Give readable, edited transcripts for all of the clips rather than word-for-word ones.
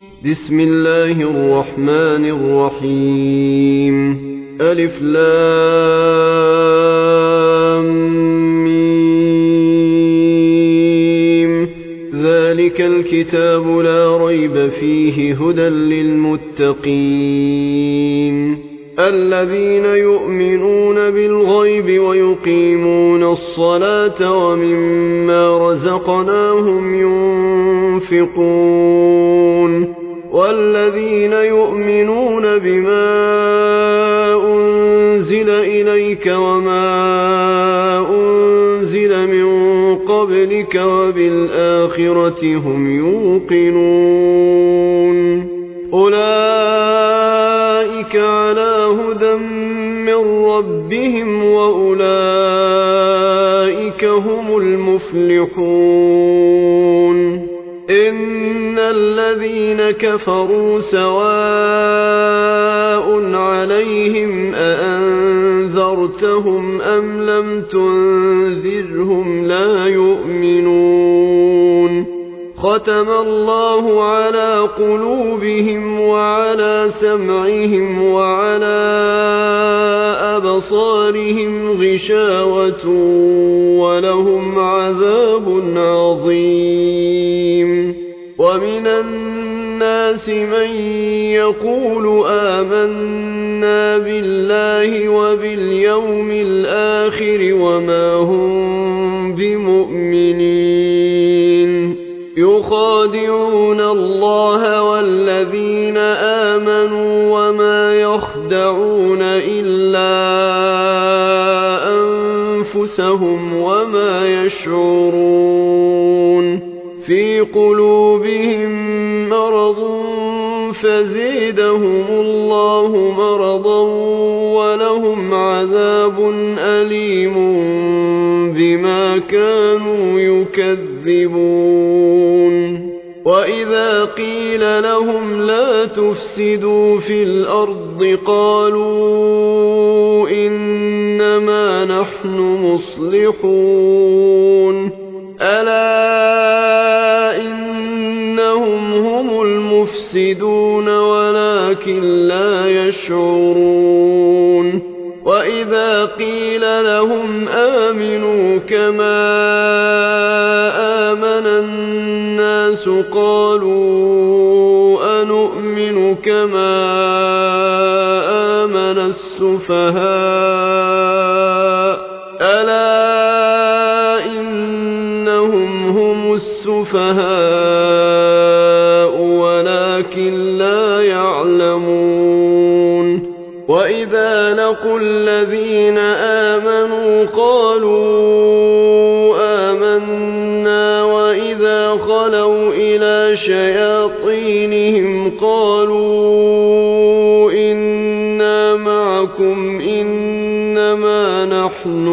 بسم الله الرحمن الرحيم ألف لام ميم ذلك الكتاب لا ريب فيه هدى للمتقين الذين يؤمنون بالغيب ويقيمون الصلاة ومما رزقناهم ينفقون والذين يؤمنون بما أنزل إليك وما أنزل من قبلك وبالآخرة هم يوقنون أولئك على هدى من ربهم وأولئك هم المفلحون إن الذين كفروا سواء عليهم أأنذرتهم أم لم تنذرهم لا يؤمنون ختم الله على قلوبهم وعلى سمعهم وعلى أبصارهم غشاوة ولهم عذاب عظيم ومن الناس من يقول آمنا بالله وباليوم الآخر وما هم بمؤمنين يخادعون الله والذين آمنوا وما يخدعون إلا أنفسهم وما يشعرون في قلوبهم مرض فزيدهم الله مرضا ولهم عذاب أليم بما كانوا يكذبون وإذا قيل لهم لا تفسدوا في الأرض قالوا إنما نحن مصلحون ألا إنهم هم المفسدون ولكن لا يشعرون وإذا قيل لهم آمنوا كما آمن الناس قالوا أنؤمن كما آمن السفهاء ألا إنهم هم السفهاء ولكن لا يعلمون وإذا لقوا الذين آمنوا قالوا آمنا وإذا خلوا إلى شياطينهم قالوا إنا معكم إنما نحن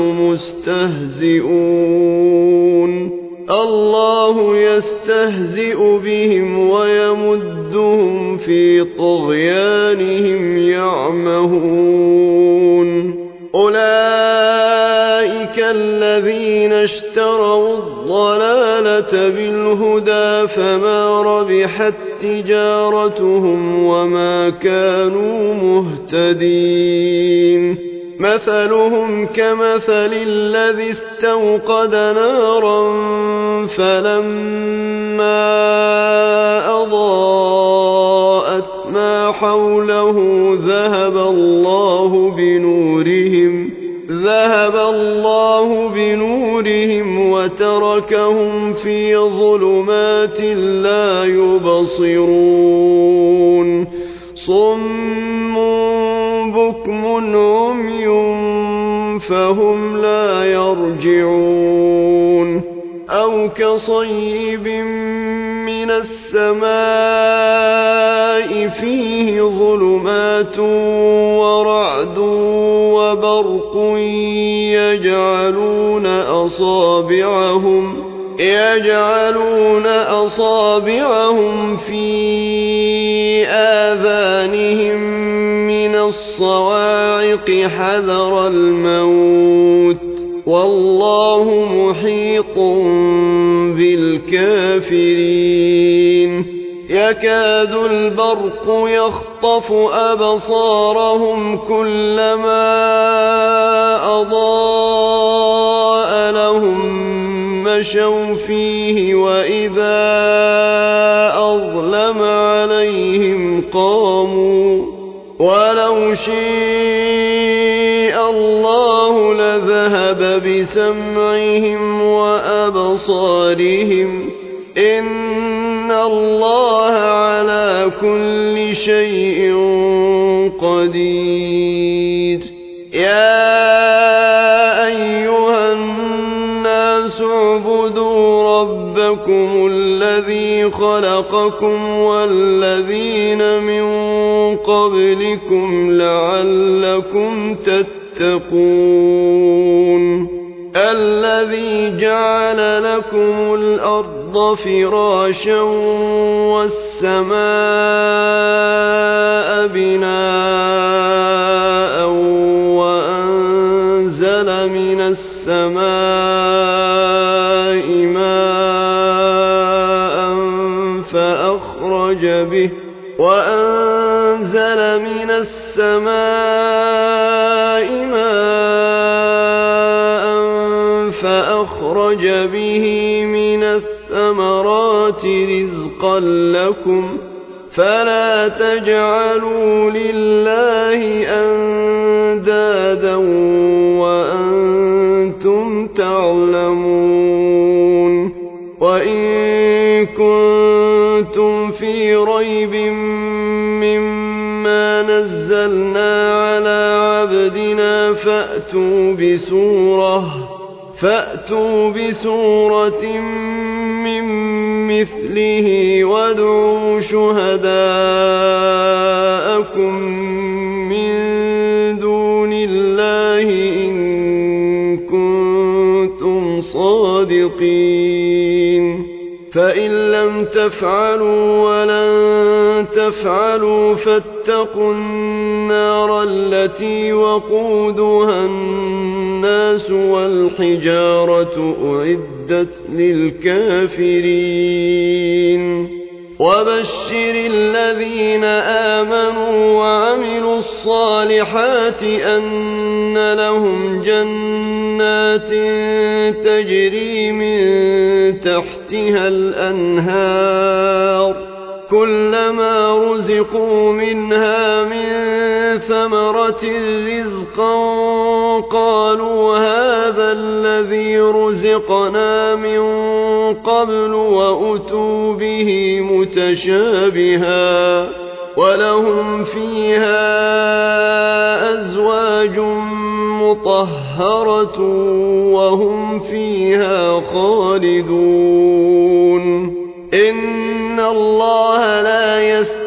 مستهزئون الله يستهزئ بهم ويمدهم في طغيانهم يعمهون أولئك الذين اشتروا الضلالة بالهدى فما ربحت تجارتهم وما كانوا مهتدين مثلهم كمثل الذي استوقد نارا فلما أضاءت ما حوله ذهب الله بنورهم وتركهم في ظلمات لا يبصرون صم بكم عمي فهم لا يرجعون أو كصيب من السماء فيه ظلمات ورعد وبرق يجعلون أصابعهم في آذانهم من الصواعق حذر الموت والله محيط بالكافرين يكاد البرق يخطف أبصارهم كلما أضاء لهم مشوا فيه وإذا أظلم عليهم قاموا ولو شاء الله لذهب بسمعهم وأبصارهم إن الله على كل شيء قدير يا أيها الناس اعبدوا ربكم الذي خلقكم والذين من قبلكم لعلكم تتقون الذي جعل لكم الأرض فراشا والسماء بناء وأنزل من السماء ماء فأخرج به من الثمرات رزقا لكم فلا تجعلوا لله أندادا وأنتم تعلمون وإن كنتم في ريب مما نزلنا على عبدنا فأتوا بسورة من مثله وادعوا شهداءكم من دون الله إن كنتم صادقين فإن لم تفعلوا ولن تفعلوا فاتقوا النار التي وقودها الناس والحجارة أعدت للكافرين وبشر الذين آمنوا وعملوا الصالحات أن لهم جنات تجري من تحتها الأنهار كلما رزقوا منها من ثمرة رزقا قالوا هذا الذي رزقنا من قبل وأتوا به متشابها ولهم فيها أزواج مطهرة وهم فيها خالدون إن الله لا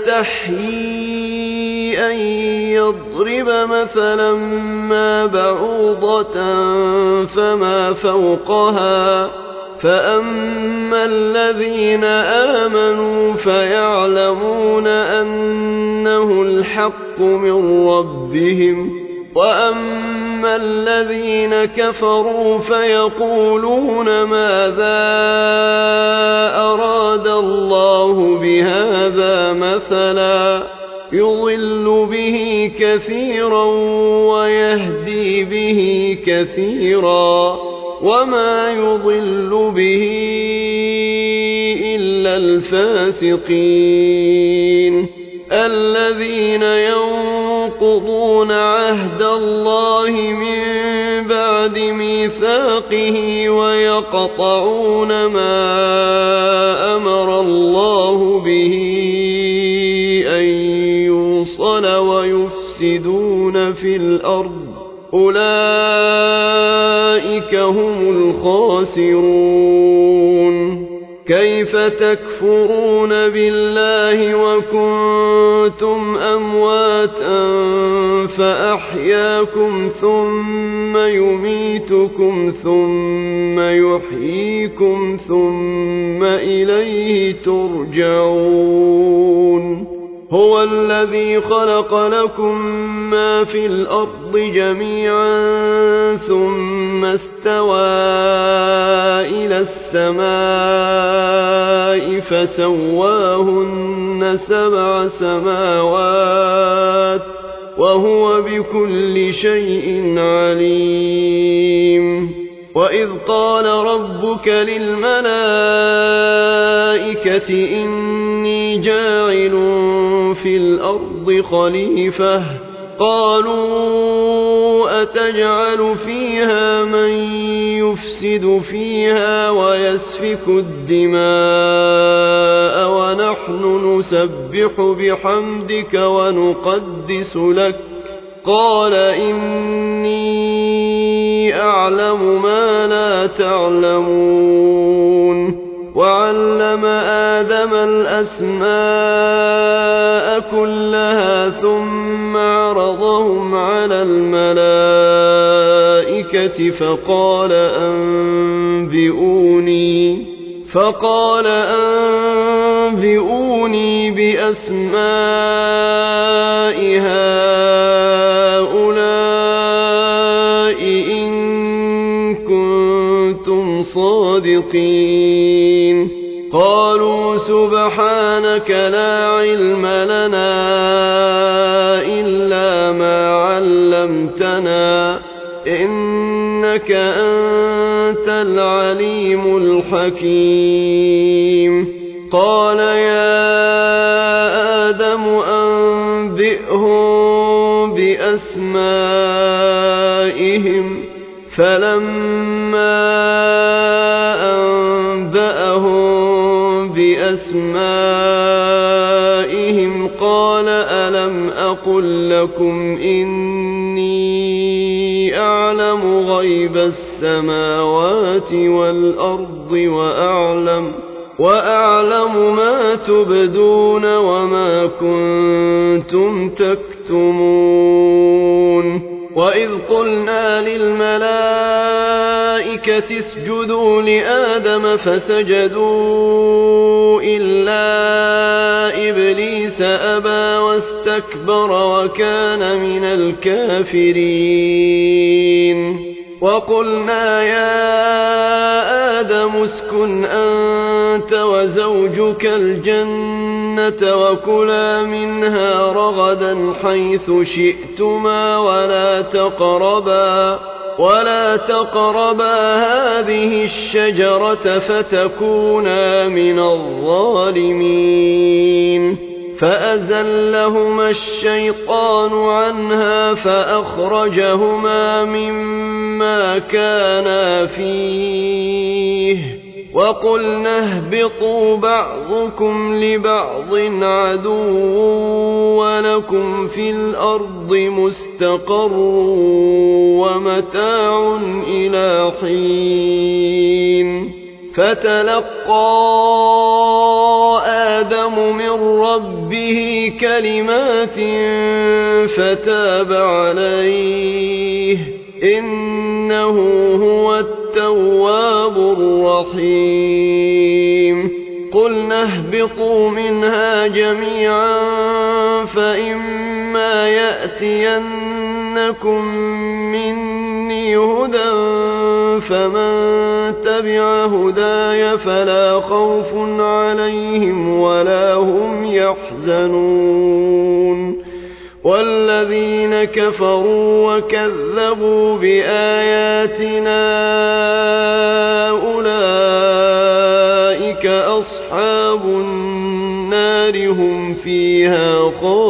يستحيي أن يضرب مثلا ما بعوضة فما فوقها فأما الذين آمنوا فيعلمون أنه الحق من ربهم وأما الذين كفروا فيقولون ماذا أراد الله بهذا مثلا يضل به كثيرا ويهدي به كثيرا وما يضل به إلا الفاسقين الذين ينقضون عهد الله من بعد ميثاقه ويقطعون ما أمر الله به أن يوصل ويفسدون في الأرض أولئك هم الخاسرون كيف تكفرون بالله وكنتم أمواتا فأحياكم ثم يميتكم ثم يحييكم ثم إليه ترجعون هو الذي خلق لكم ما في الأرض جميعا ثم ثم استوى إلى السماء فسواهن 7 سماوات وهو بكل شيء عليم وإذ قال ربك للملائكة إني جاعل في الأرض خليفة قالوا أتجعل فيها من يفسد فيها ويسفك الدماء ونحن نسبح بحمدك ونقدس لك قال إني أعلم ما لا تعلمون وعلم آدم الأسماء كلها ثم عرضهم على الملائكة فقال أنبئوني بأسماء هؤلاء إن كنتم صادقين قالوا سبحانك لا علم لنا إلا ما علمتنا إنك أنت العليم الحكيم قال يا آدم أنبئهم بأسمائهم فلما أنبأهم بأسمائهم قال ألم أقل لكم إني أعلم غيب السماوات والأرض وأعلم ما تبدون وما كنتم تكتمون وإذ قلنا للملائكة اسجدوا لآدم فسجدوا إلا إبليس أبى واستكبر وكان من الكافرين وقلنا يا آدم اسكن أنت وزوجك الجنة وكلا منها رغدا حيث شئتما ولا تقربا هذه الشجرة فتكونا من الظالمين فأزلهما الشيطان عنها فأخرجهما مما كانا فيه وقلنا اهبطوا بعضكم لبعض عدو ولكم في الأرض مستقر ومتاع إلى حين فتلقى آدم من ربه كلمات فتاب عليه إنه هو التواب الرحيم قلنا اهبطوا منها جميعا فإما يأتينكم مني هدى فمن تبع هداي فلا خوف عليهم ولا هم يحزنون والذين كفروا وكذبوا بآياتنا أولئك أصحاب النار هم فيها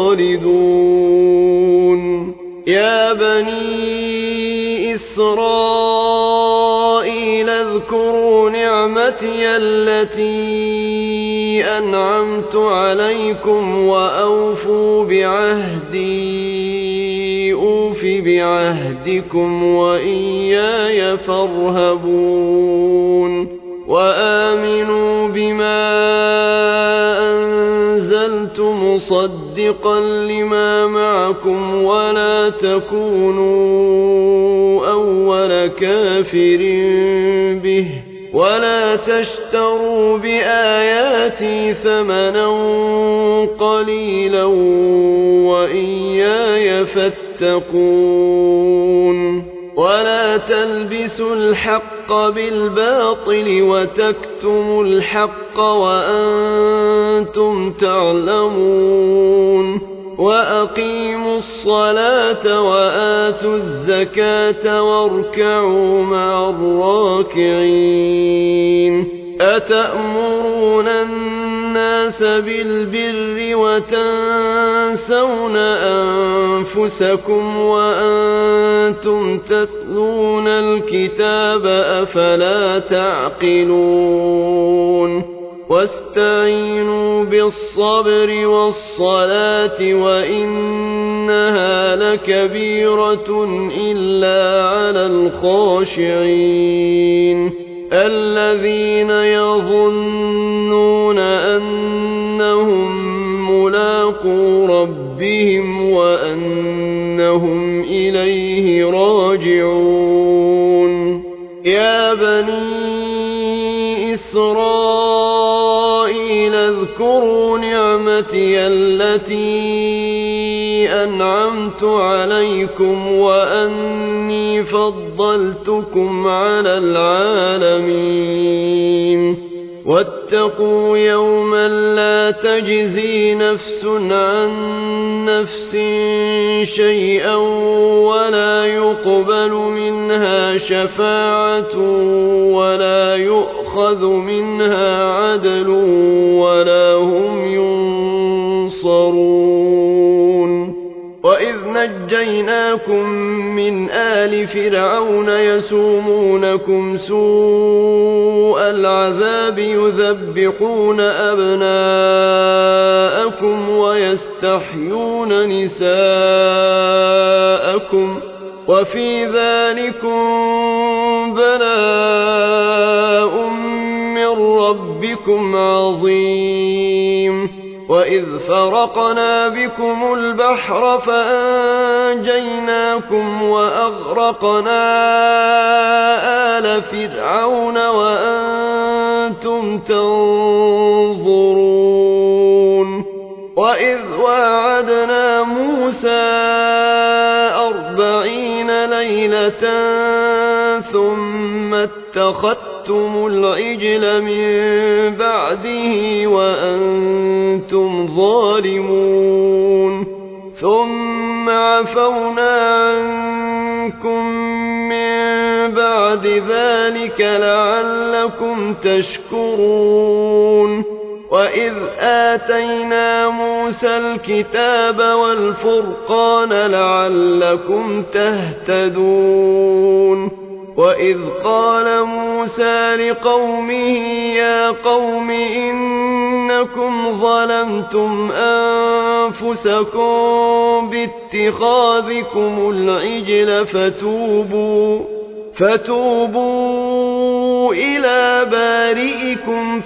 خالدون يا بني إسرائيل اذكروا نعمتي التي أنعمت عليكم وأوفوا بعهدي أوف بعهدكم وإياي فارهبون وآمنوا بما أنزلت مصدقا لما معكم ولا تكونوا أول كافر به ولا تشتروا بآياتي ثمنا قليلا وإياي فاتقون ولا تلبسوا الحق بالباطل وتكتموا الحق وأنتم تعلمون وأقيموا الصلاة وآتوا الزكاة واركعوا مع الراكعين أتأمرون الناس بالبر وتنسون أنفسكم وأنتم تتلون الكتاب أفلا تعقلون واستعينوا بالصبر والصلاة وإنها لكبيرة إلا على الخاشعين الذين يظنون أنهم ملاقو ربهم وأنهم إليه راجعون يا بني إسرائيل اذكروا نعمتي التي أنعمت عليكم وأني فضلتكم على العالمين واتقوا يوما لا تجزي نفس عن نفس شيئا ولا يقبل منها شفاعة ولا يؤخذ منها عدل ولا هم ينصرون وإذ نجيناكم من آل فرعون يسومونكم سوء العذاب يذبحون أبناءكم ويستحيون نساءكم وفي ذلكم بلاء من ربكم عظيم وإذ فرقنا بكم البحر فأنجيناكم وأغرقنا آل فرعون وأنتم تنظرون وإذ واعدنا موسى 40 ليلة ثم اتخذتم العجل من بعده وأنتم ظالمون ثم عفونا عنكم من بعد ذلك لعلكم تشكرون وإذ آتينا موسى الكتاب والفرقان لعلكم تهتدون وإذ قال موسى لقومه يا قوم إنكم ظلمتم أنفسكم باتخاذكم العجل فتوبوا إلى بارئكم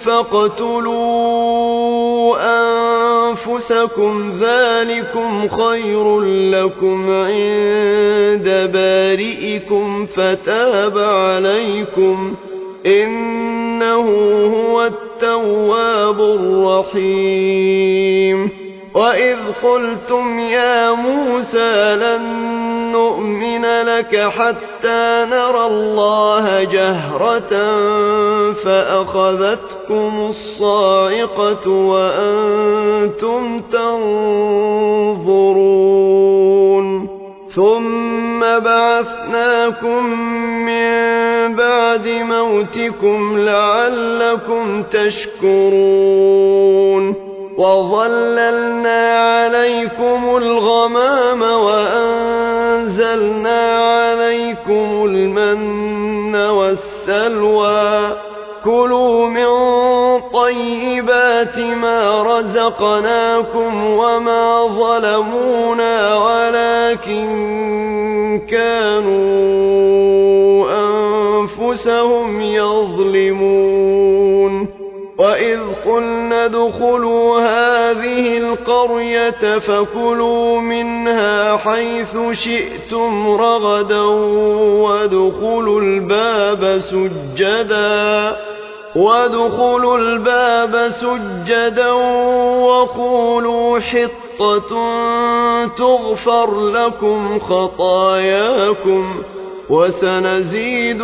فاقتلوا أنفسكم ذلكم خير لكم عند بارئكم فتاب عليكم إنه هو التواب الرحيم وإذ قلتم يا موسى لن نؤمن لك حتى نرى الله جهرة فأخذتكم الصاعقة وأنتم تنظرون ثم بعثناكم من بعد موتكم لعلكم تشكرون وظللنا عليكم الغمام وأنزلنا عليكم المن والسلوى كلوا من طيبات ما رزقناكم وما ظلمونا ولكن كانوا أنفسهم يظلمون وإذ قلنا ادخلوا هذه القرية فكلوا منها حيث شئتم رغدا وادخلوا الباب سجدا وقولوا حطة تغفر لكم خطاياكم وسنزيد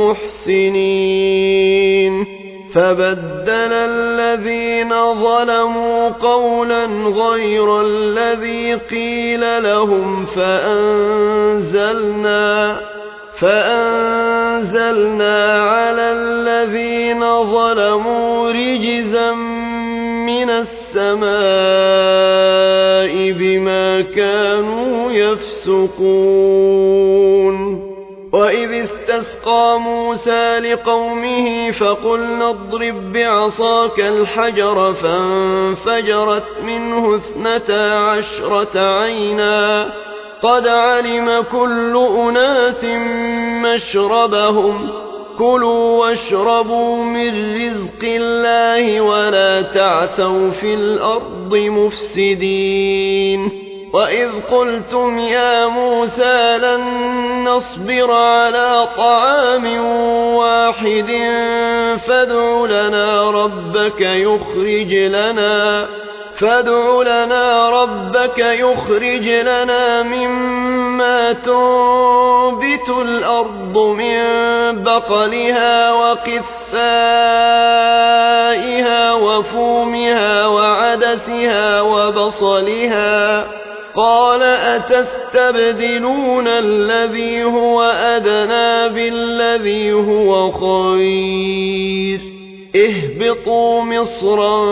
المحسنين. فبدل الذين ظلموا قولا غير الذي قيل لهم فأنزلنا على الذين ظلموا رجزا من السماء بما كانوا يفسقون. وإذ استسقى موسى لقومه فقلنا اضرب بعصاك الحجر فانفجرت منه 12 عينا قد علم كل أناس مشربهم كلوا واشربوا من رزق الله ولا تعثوا في الأرض مفسدين. وإذ قلتم يا موسى لن نصبر على طعام واحد فادع لنا ربك يخرج لنا مما تنبت الأرض من بقلها وقثائها وفومها وعدسها وبصلها قال أتستبدلون الذي هو أدنى بالذي هو خير اهبطوا مصرا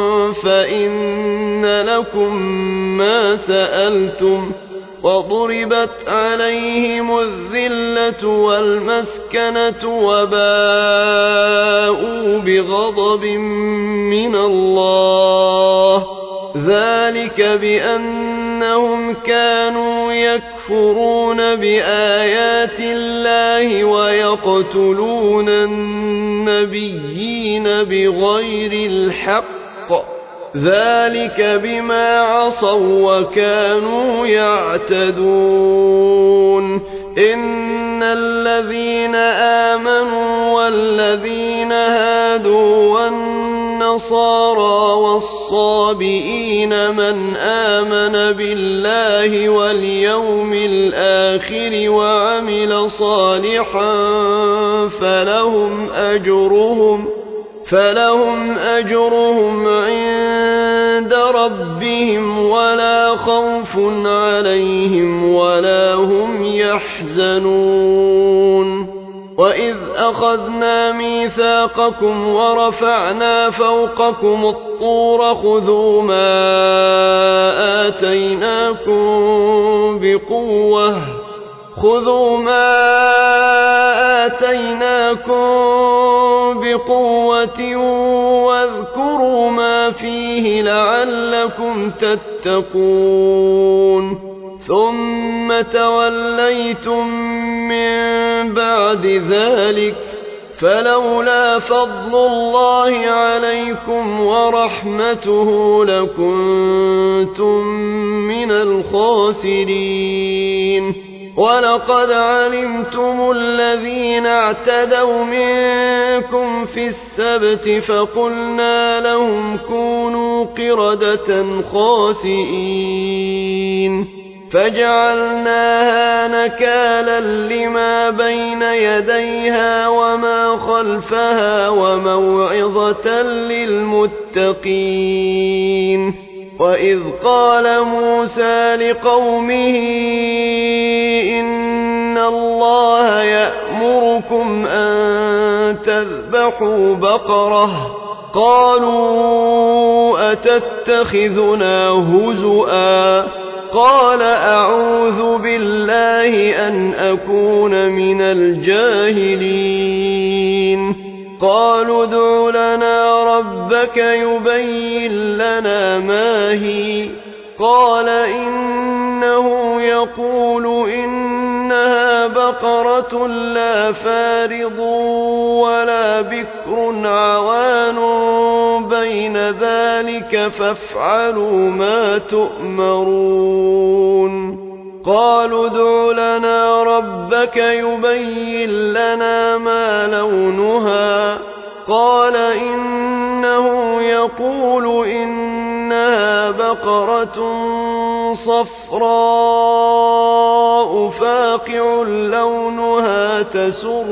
فإن لكم ما سألتم وضربت عليهم الذلة والمسكنة وباءوا بغضب من الله ذلك بأنهم كانوا يكفرون بآيات الله ويقتلون النبيين بغير الحق ذلك بما عصوا وكانوا يعتدون. إن الذين آمنوا والذين هادوا والنصارى والصابئين من آمن بالله واليوم الآخر وعمل صالحا فلهم أجرهم عند ربهم ولا خوف عليهم ولا هم يحزنون. وإذ أخذنا ميثاقكم ورفعنا فوقكم الطور خذوا ما آتيناكم بقوة واذكروا ما فيه لعلكم تتقون. ثم توليتم من بعد ذلك فلولا فضل الله عليكم ورحمته لكنتم من الخاسرين. ولقد علمتم الذين اعتدوا منكم في السبت فقلنا لهم كونوا قردة خاسئين فجعلناها نكالا لما بين يديها وما خلفها وموعظة للمتقين. وإذ قال موسى لقومه إن الله يأمركم أن تذبحوا بقرة قالوا أتتخذنا هزؤا قال أعوذ بالله أن أكون من الجاهلين. قالوا ادع لنا ربك يبين لنا ما هي قال إنه يقول إنها بقرة لا فارض ولا بكر عوان بين ذلك فافعلوا ما تؤمرون. قالوا ادع لنا ربك يبين لنا ما لونها قال إنه يقول إنها بقرة صفراء فاقع لونها تسر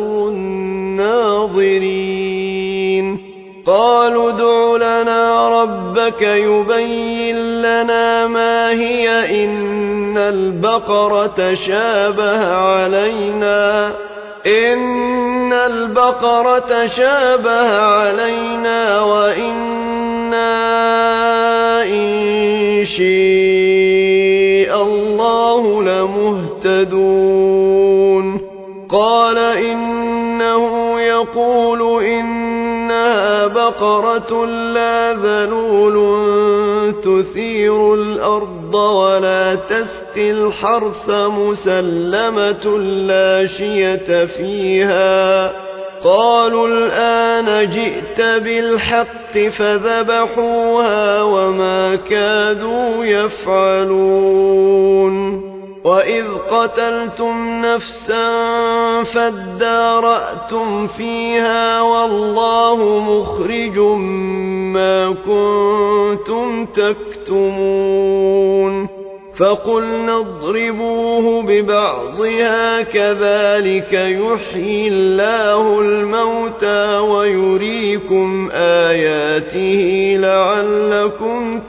الناظرين قالوا ادع لنا ربك يبين لنا ما هي إن البقرة شابه علينا وإنا إن شاء الله لمهتدون قال إنه يقول إنها بقرة لا ذلول تثير الأرض ولا تسقي الحرث مسلمة لا شية فيها قالوا الآن جئت بالحق فذبحوها وما كادوا يفعلون وإذ قتلتم نفسا فادارأتم فيها والله مخرج ما كنتم تكتمون فقلنا اضربوه ببعضها كذلك يحيي الله الموتى ويريكم آياته لعلكم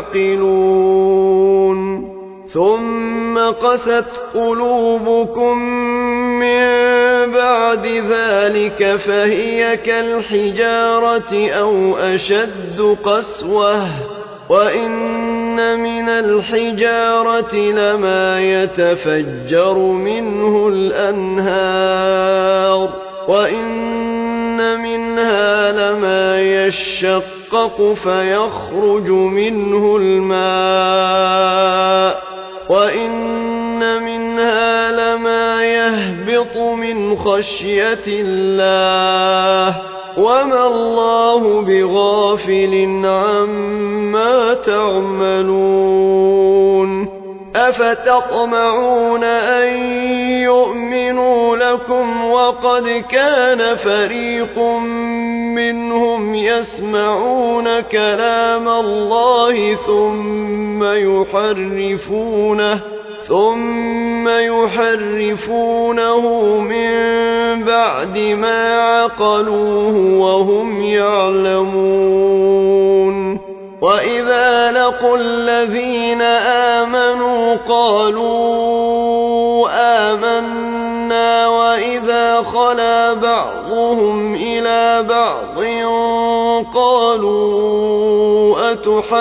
تعقلون ثم قست قلوبكم من بعد ذلك فهي كالحجارة أو أشد قسوة وإن من الحجارة لما يتفجر منه الأنهار وإن منها لما يشقق فيخرج منه الماء وإن منها لما يهبط من خشية الله وما الله بغافل عما تعملون أفتطمعون أن يؤمنوا لكم وقد كان فريق منهم يسمعون كلام الله ثم يحرفونه من بعد ما عقلوه وهم يعلمون وإذا لقوا الذين آمنوا قالوا آمنا وإذا خلا بعضهم إلى بعض قالوا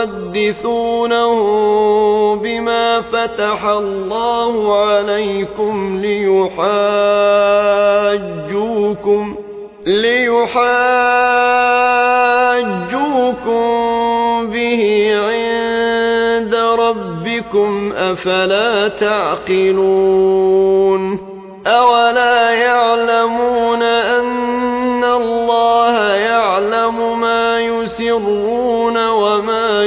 أتحدثونهم بما فتح الله عليكم ليحاجوكم به عند ربكم أفلا تعقلون أولا يعلمون أن الله يعلم ما يسرون وما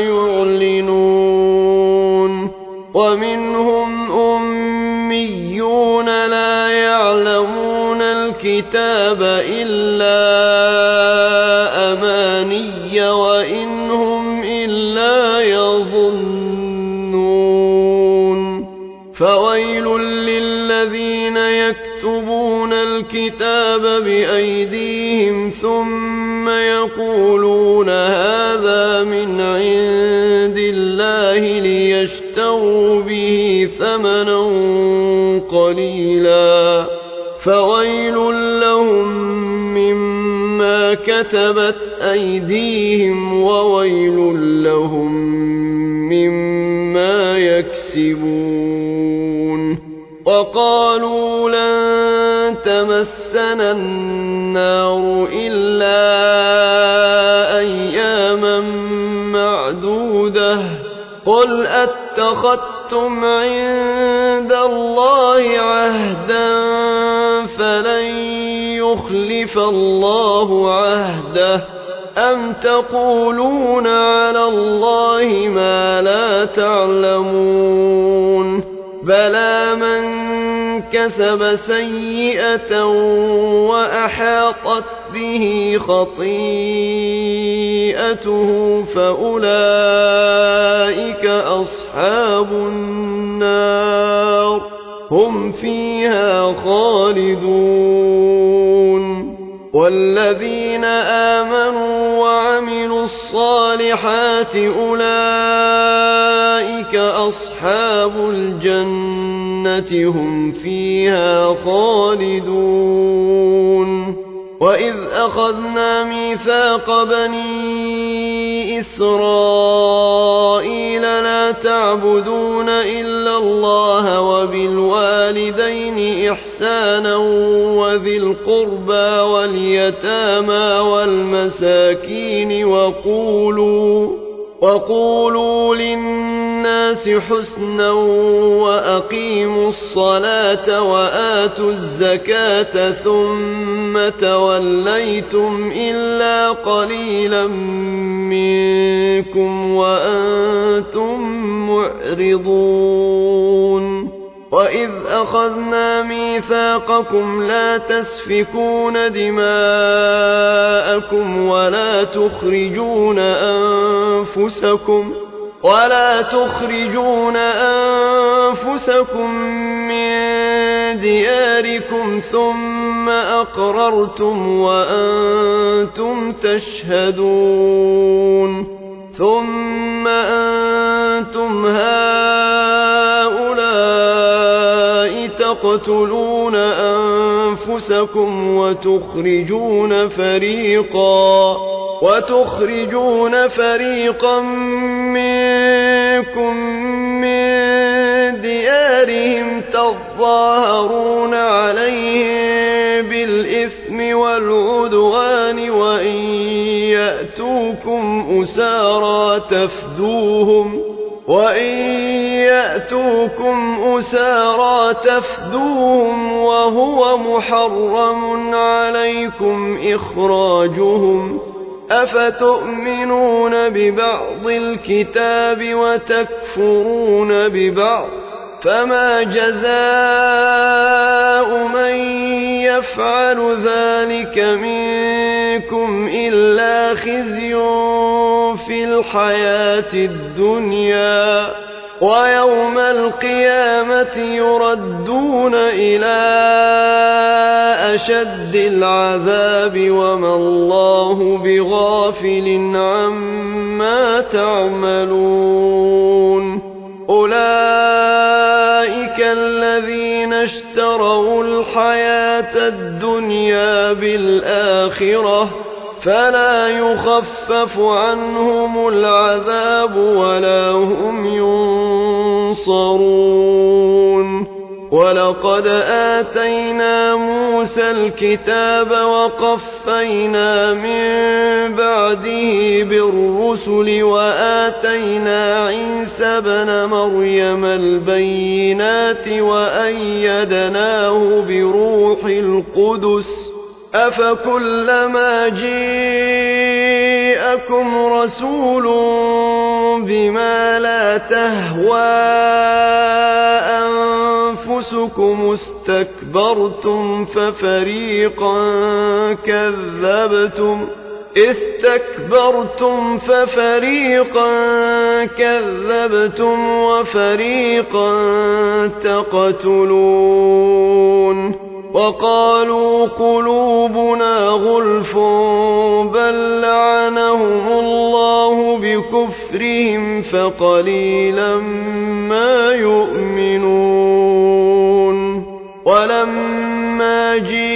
يعلنون ومنهم أميون لا يعلمون الكتاب إلا أماني وإن هم إلا يظنون فويل للذين يكتبون الكتاب بأيديهم ثم يقولون هذا من عند الله ليشتروا به ثمنا قليلا فويل لهم مما كتبت أيديهم وويل لهم مما يكسبون وقالوا لن تمسنا النار إلا أياما معدودة قل أتخذتم عند الله عهدا فلن يخلف الله عهده أم تقولون على الله ما لا تعلمون بلى من كسب سيئة وأحاطت به خطيئته فأولئك أصحاب النار هم فيها خالدون والذين آمنوا وعملوا الصالحات أولئك أصحاب الجنة هم فيها خالدون وإذ أخذنا ميثاق بني إسرائيل لا تعبدون إلا الله وبالوالدين إحسانا وذي القربى واليتامى والمساكين وقولوا للناس حسنا وأقيموا الصلاة وآتوا الزكاة ثم توليتم إلا قليلا منكم وأنتم معرضون وإذ أخذنا ميثاقكم لا تسفكون دماءكم ولا تخرجون أنفسكم من دياركم ثم أقررتم وأنتم تشهدون ثم أنتم هؤلاء تقتلون أنفسكم وتخرجون فريقا منكم من ديارهم تظاهرون عليهم بالإثم والعدوان وإن يأتوكم أسارى تفدوهم وهو محرم عليكم إخراجهم أفتؤمنون ببعض الكتاب وتكفرون ببعض فما جزاء من يفعل ذلك منكم إلا خزي في الحياة الدنيا ويوم القيامة يردون إلى أشد العذاب وما الله بغافل عما تعملون أولئك الذين اشتروا الحياة الدنيا بالآخرة فلا يخفف عنهم العذاب ولا هم ينصرون ولقد آتينا موسى الكتاب وقفينا من بعده بالرسل وآتينا عيسى ابن مريم البينات وأيدناه بروح القدس أفكلما جاءكم رسول بما لا تهوى أنفسكم استكبرتم ففريقا كذبتم وفريقا تقتلون وقالوا قلوبنا غلف بل لعنهم الله بكفرهم فقليلا ما يؤمنون ولما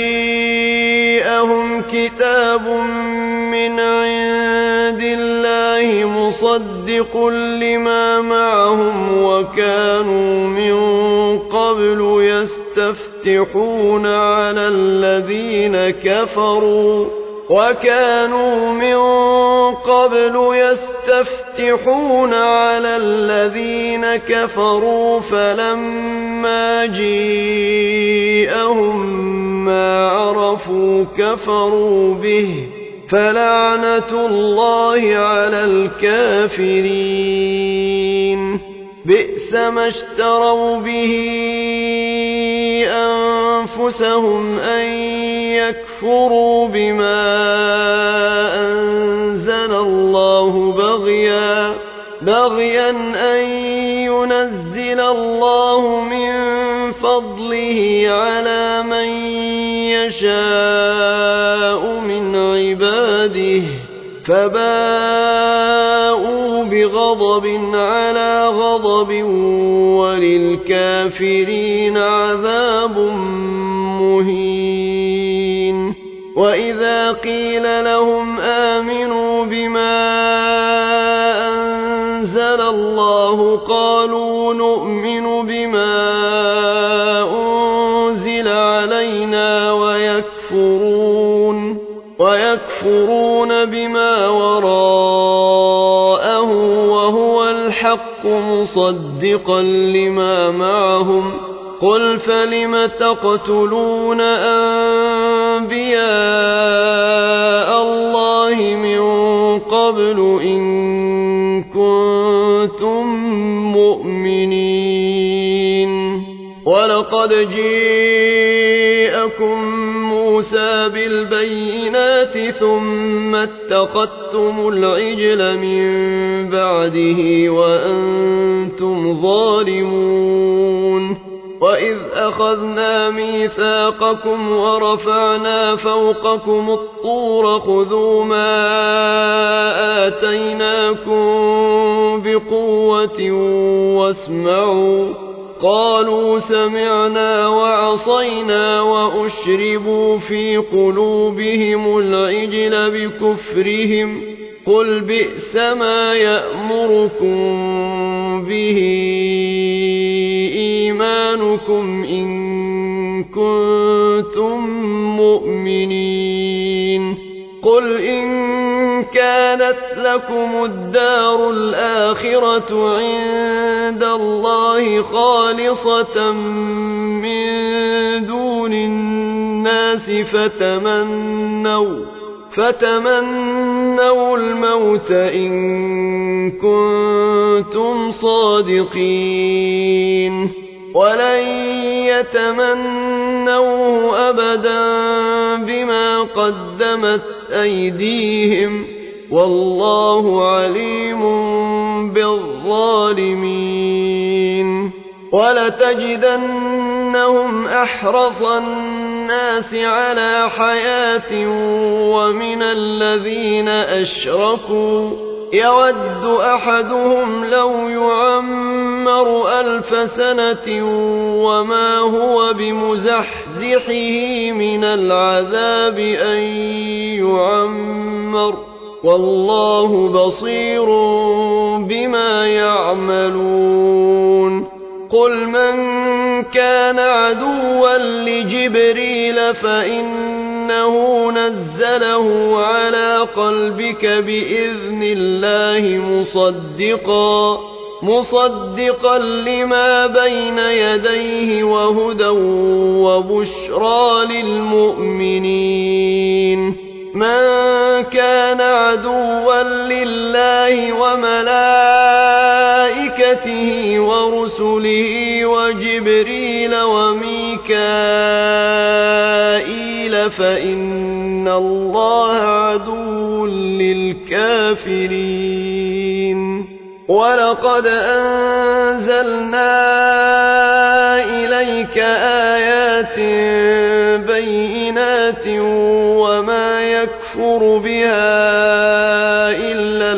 جاءهم كتاب من عند الله مصدق لما معهم وكانوا من قبل يستفتحون على الذين كفروا فلما جاءهم ما عرفوا كفروا به فلعنة الله على الكافرين بئس ما اشتروا به أنفسهم أن يكفروا بما أنزل الله بغيا أن ينزل الله من فضله على من يشاء من عباده فباءوا بغضب على غضب وللكافرين عذاب مهين. وإذا قيل لهم آمنوا بما أنزل الله قالوا نؤمن بما أنزل علينا ويكفرون بما وراءه وهو الحق مصدقا لما معهم قل فلم تقتلون أنبياء الله من قبل إن كنتم مؤمنين. ولقد جاءكم موسى بالبينات ثم اتخذتم العجل من بعده وأنتم ظالمون. وإذ أخذنا ميثاقكم ورفعنا فوقكم الطور خذوا ما آتيناكم بقوة واسمعوا قالوا سمعنا وعصينا وأشربوا في قلوبهم العجل بكفرهم قل بئس ما يأمركم به إيمانكم إن كنتم مؤمنين. قل إن كانت لكم الدار الآخرة عند الله خالصة من دون الناس فتمنوا الموت إن كنتم صادقين ولن يتمنوه أبدا بما قدمت أيديهم والله عليم بالظالمين. ولتجدنهم أحرص الناس على حياة ومن الذين أشركوا يود أحدهم لو يعمر 1000 سنة وما هو بمزحزحه من العذاب أن يعمر والله بصير بما يعملون. قل من كان عدوا لجبريل فإنه نزله على قلبك بإذن الله مصدقا لما بين يديه وهدى وبشرى للمؤمنين. من كان عدوا لله وملائكته ورسله وجبريل وميكائيل فإن الله عدو للكافرين. ولقد أنزلنا إليك آيات بينات وما يكفر بها إلا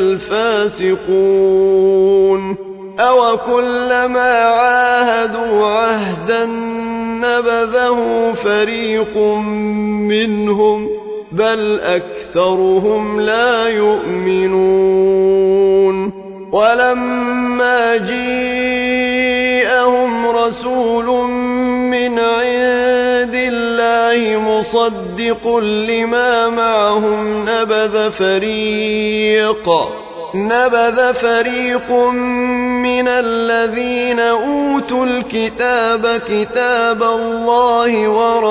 الفاسقون. أوكلما عاهدوا عهدا نبذه فريق منهم بل أكثرهم لا يؤمنون. ولما جاءهم رسول من عند الله مصدق لما معهم نبذ فريق من الذين أوتوا الكتاب كتاب الله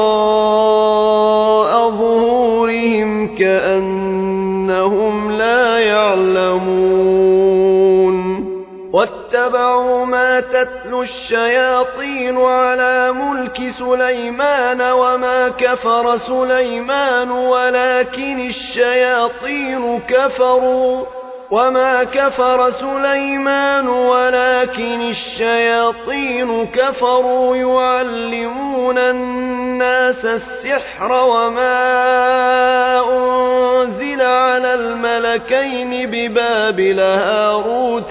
وراء ظهورهم كأنهم لا يعلمون. واتبعوا واتبعوا ما تتلو الشياطين على ملك سليمان وما كفر سليمان ولكن الشياطين كفروا يعلمون الناس السحر وما أنزل على الملكين ببابل هاروت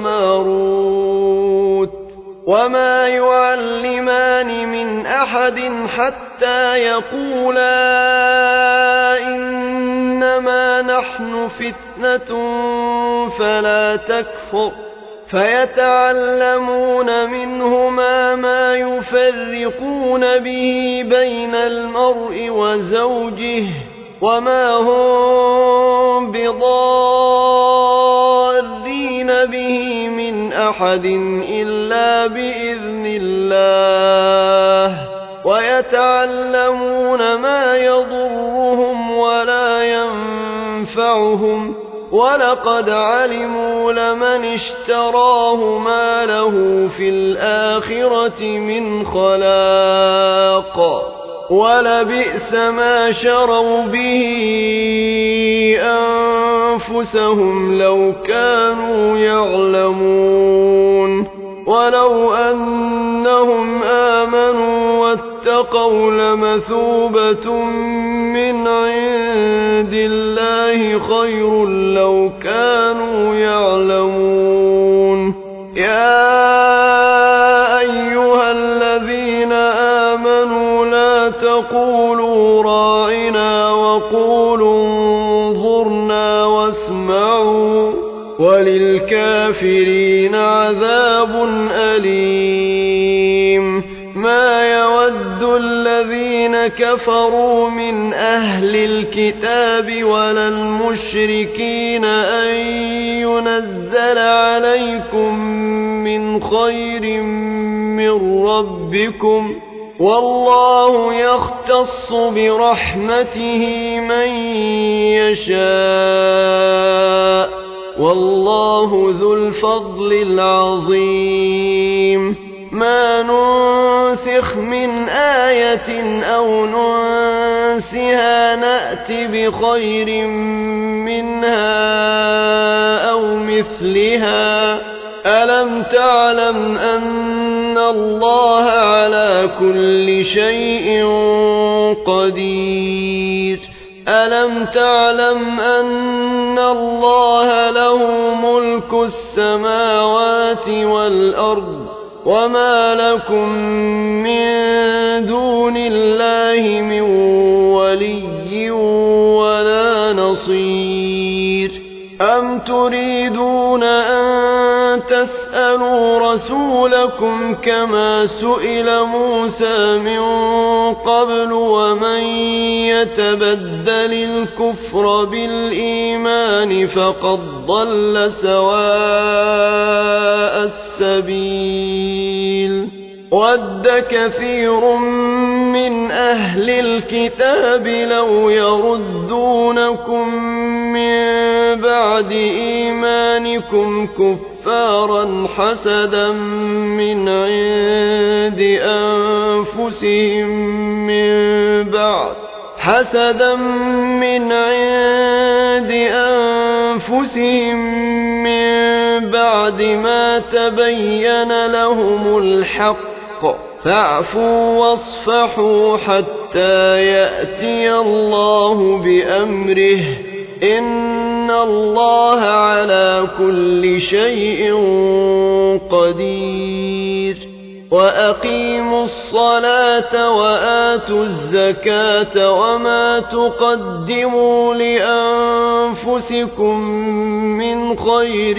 وماروت وما يعلمان من أحد حتى يقولا إنما نحن فتنة فلا تكفر فيتعلمون منهما ما يفرقون به بين المرء وزوجه وما هم بضارين به من أحد إلا بإذن الله ويتعلمون ما يضرهم ولا ينفعهم ولقد علموا لمن اشتراه ما له في الآخرة من خلاق ولبئس ما شروا به أنفسهم لو كانوا يعلمون ولو أنهم آمنوا واتقوا لمثوبة من عند الله خير لو كانوا يعلمون يا أيها الذين آمنوا لا تقولوا راعنا وقولوا انظرنا واسمعوا وللكافرين عذاب أليم ما يود الذين كفروا من أهل الكتاب ولا المشركين أن ينزل عليكم من خير من ربكم والله يختص برحمته من يشاء والله ذو الفضل العظيم ما ننسخ من آية أو ننسها نأت بخير منها أو مثلها ألم تعلم أن الله على كل شيء قدير ألم تعلم أن الله له ملك السماوات والأرض وما لكم من دون الله من ولي ولا نصير أم تريدون أن تسألوا رسولكم كما سئل موسى من قبل ومن يتبدل الكفر بالإيمان فقد ضل سواء السبيل ود كثير من أهل الكتاب لو يردونكم من بعد إيمانكم كفارا حسدا من عند أنفسهم من بعد ما تبين لهم الحق فاعفوا واصفحوا حتى يأتي الله بأمره إن الله على كل شيء قدير وأقيموا الصلاة وآتوا الزكاة وما تقدموا لأنفسكم من خير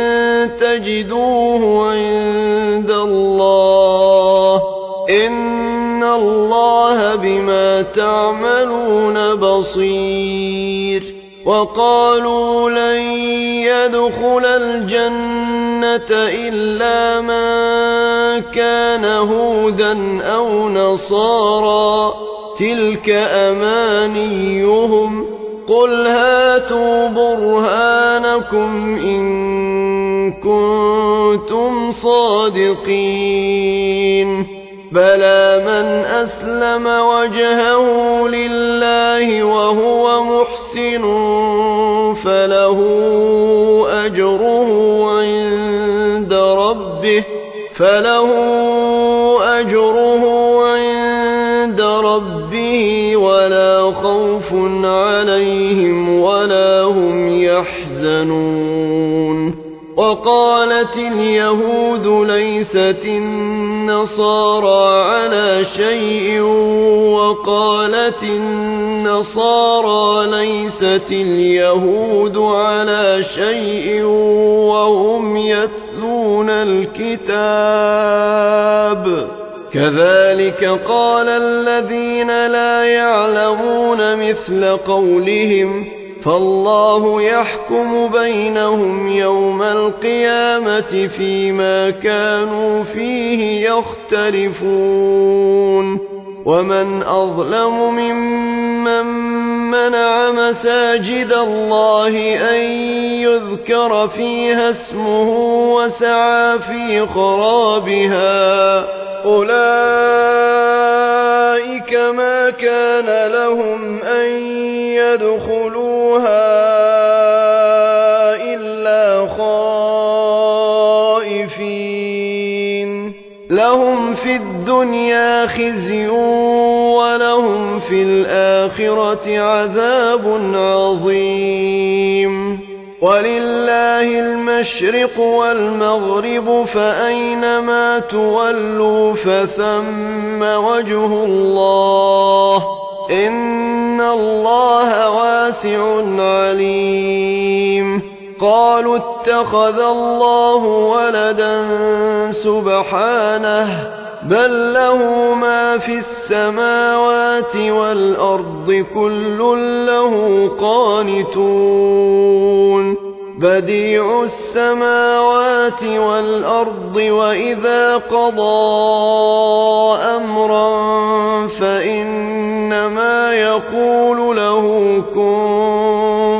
تجدوه عند الله إن الله بما تعملون بصير وقالوا لن يدخل الجنة إلا من كان هودا أو نصارى تلك أمانيهم قل هاتوا برهانكم إن كنتم صادقين بلى من أسلم وجهه لله وهو محسن فله أجره عند ربه ولا خوف عليهم ولا هم يحزنون وقالت اليهود ليست النصارى على شيء وقالت النصارى ليست اليهود على شيء وهم يتلون الكتاب كذلك قال الذين لا يعلمون مثل قولهم فالله يحكم بينهم يوم القيامة فيما كانوا فيه يختلفون ومن أظلم ممن منع مساجد الله أن يذكر فيها اسمه وسعى في خرابها أولئك ما كان لهم أن يدخلوها إلا خائفين لهم في الدنيا خزي ولهم في الآخرة عذاب عظيم ولله المشرق والمغرب فأينما تولوا فثم وجه الله إن الله واسع عليم قالوا اتخذ الله ولدا سبحانه بل له ما في السماوات والأرض كل له قانتون بديع السماوات والأرض وإذا قضى أمرا فإنما يقول له كن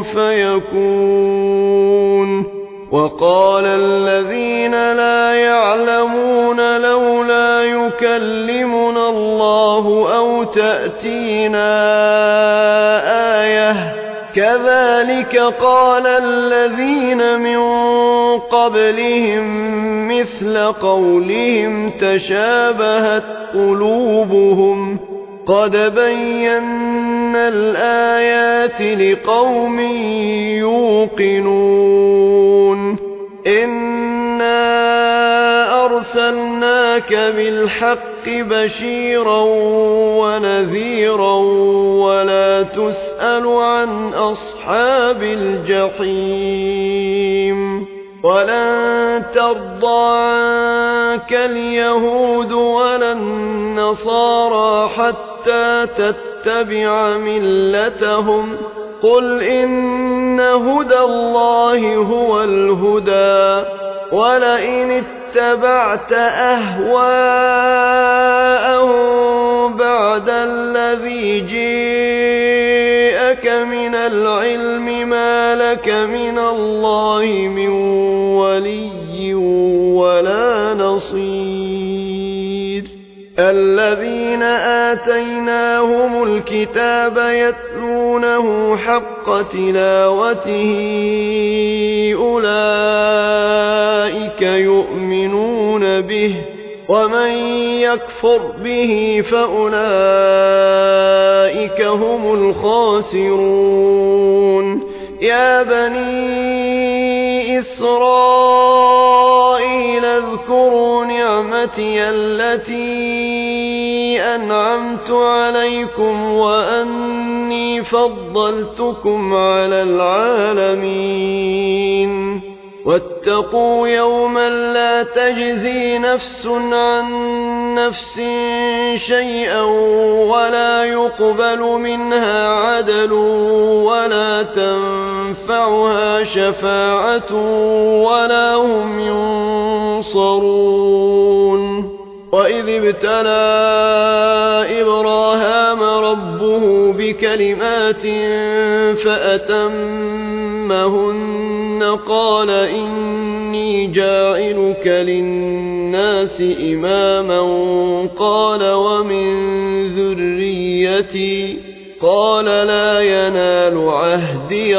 فيكون وقال الذين لا يعلمون لولا يكلمنا الله أو تأتينا آية كذلك قال الذين من قبلهم مثل قولهم تشابهت قلوبهم قد بينا الآيات لقوم يوقنون إنا أرسلناك بالحق بشيرا ونذيرا ولا تسأل عن أصحاب الجحيم ولن ترضى عنك اليهود ولا النصارى حتى تتبع ملتهم قل إن هدى الله هو الهدى ولئن اتبعت أهواءهم بعد الذي جاءك من العلم ما لك من الله من ولي ولا نصير الذين آتيناهم الكتاب يتلونه حق تلاوته أولئك يؤمنون به ومن يكفر به فأولئك هم الخاسرون يا بني إسرائيل اذكروا نعمتي التي أنعمت عليكم وأني فضلتكم على العالمين واتقوا يوما لا تجزي نفس عن نفس شيئا ولا يقبل منها عدل ولا تنفعها شفاعة ولا هم ينصرون وإذ ابتلى إبراهام ربه بكلمات فأتمهن قال إني جاعلك للناس إماما قال ومن ذريتي قال لا ينال عهدي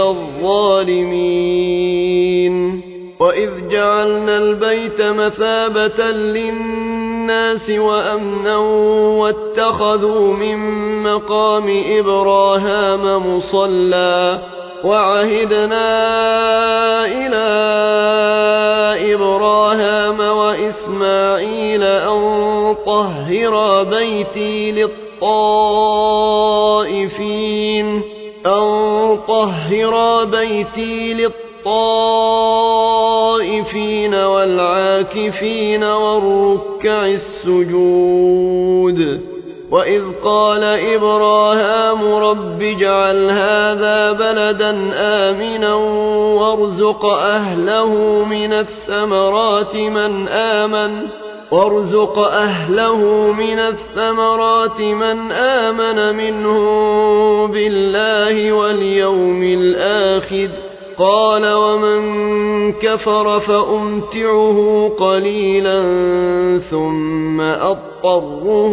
الظالمين وإذ جعلنا البيت مثابة للناس وأمنا واتخذوا من مقام إبراهام مصلى وعهدنا إلى إبراهام وإسماعيل أن طهرا بيتي للطائفين والعاكفين والركع السجود وإذ قال إبراهام رب اجعل هذا بلدا آمنا وارزق أهله من الثمرات من آمن منهم بالله واليوم الآخر قال ومن كفر فأمتعه قليلا ثم أضطره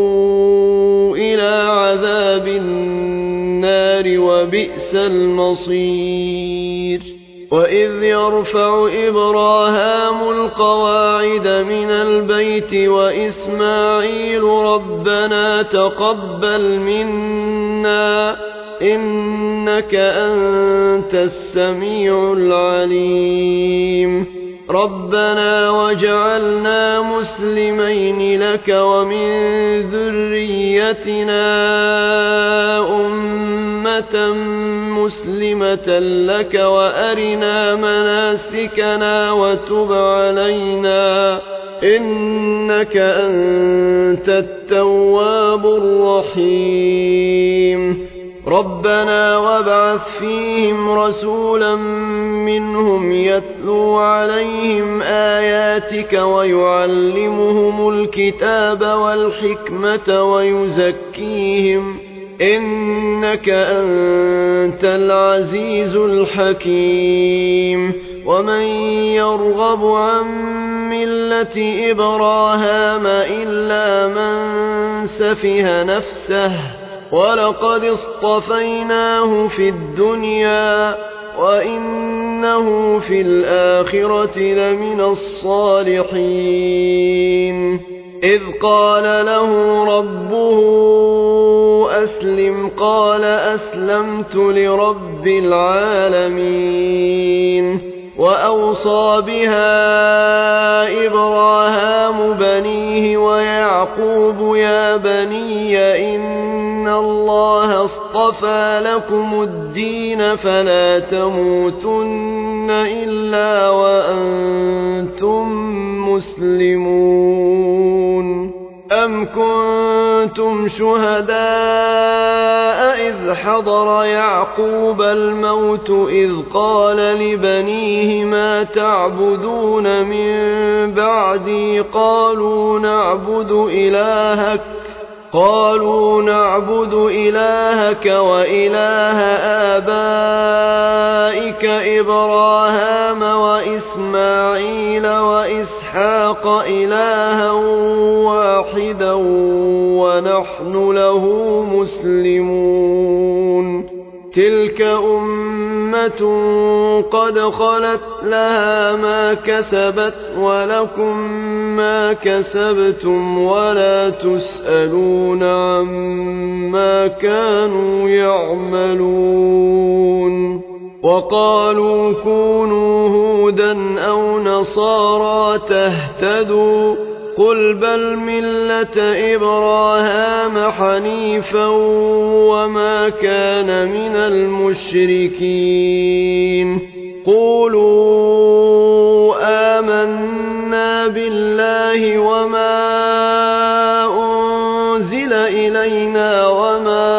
إلى عذاب النار وبئس المصير وإذ يرفع إبراهام القواعد من البيت وإسماعيل ربنا تقبل منا إنك أنت السميع العليم ربنا واجعلنا مسلمين لك ومن ذريتنا أمة مسلمة لك وأرنا مناسكنا وتب علينا إنك أنت التواب الرحيم ربنا وابعث فيهم رسولا منهم يتلو عليهم آياتك ويعلمهم الكتاب والحكمة ويزكيهم إنك أنت العزيز الحكيم ومن يرغب عن ملة إبراهام إلا من سفه نفسه ولقد اصطفيناه في الدنيا وإنه في الآخرة لمن الصالحين إذ قال له ربه أسلم قال أسلمت لرب العالمين وأوصى بها إبراهام بنيه ويعقوب يا بني إن الله اصطفى لكم الدين فلا تموتن إلا وأنتم مسلمون أم كنتم شهداء إذ حضر يعقوب الموت إذ قال لبنيه ما تعبدون من بعدي قالوا نعبد إلهك وإله آبائك إبراهام وإسماعيل وإسحاق إلها واحدا ونحن له مسلمون تلك أمة قد خلت لها ما كسبت ولكم ما كسبتم ولا تسألون عما كانوا يعملون وقالوا كونوا هودا أو نصارى تهتدوا قل بل ملة إبراهام حنيفا وما كان من المشركين قولوا آمنا بالله وما أنزل إلينا وما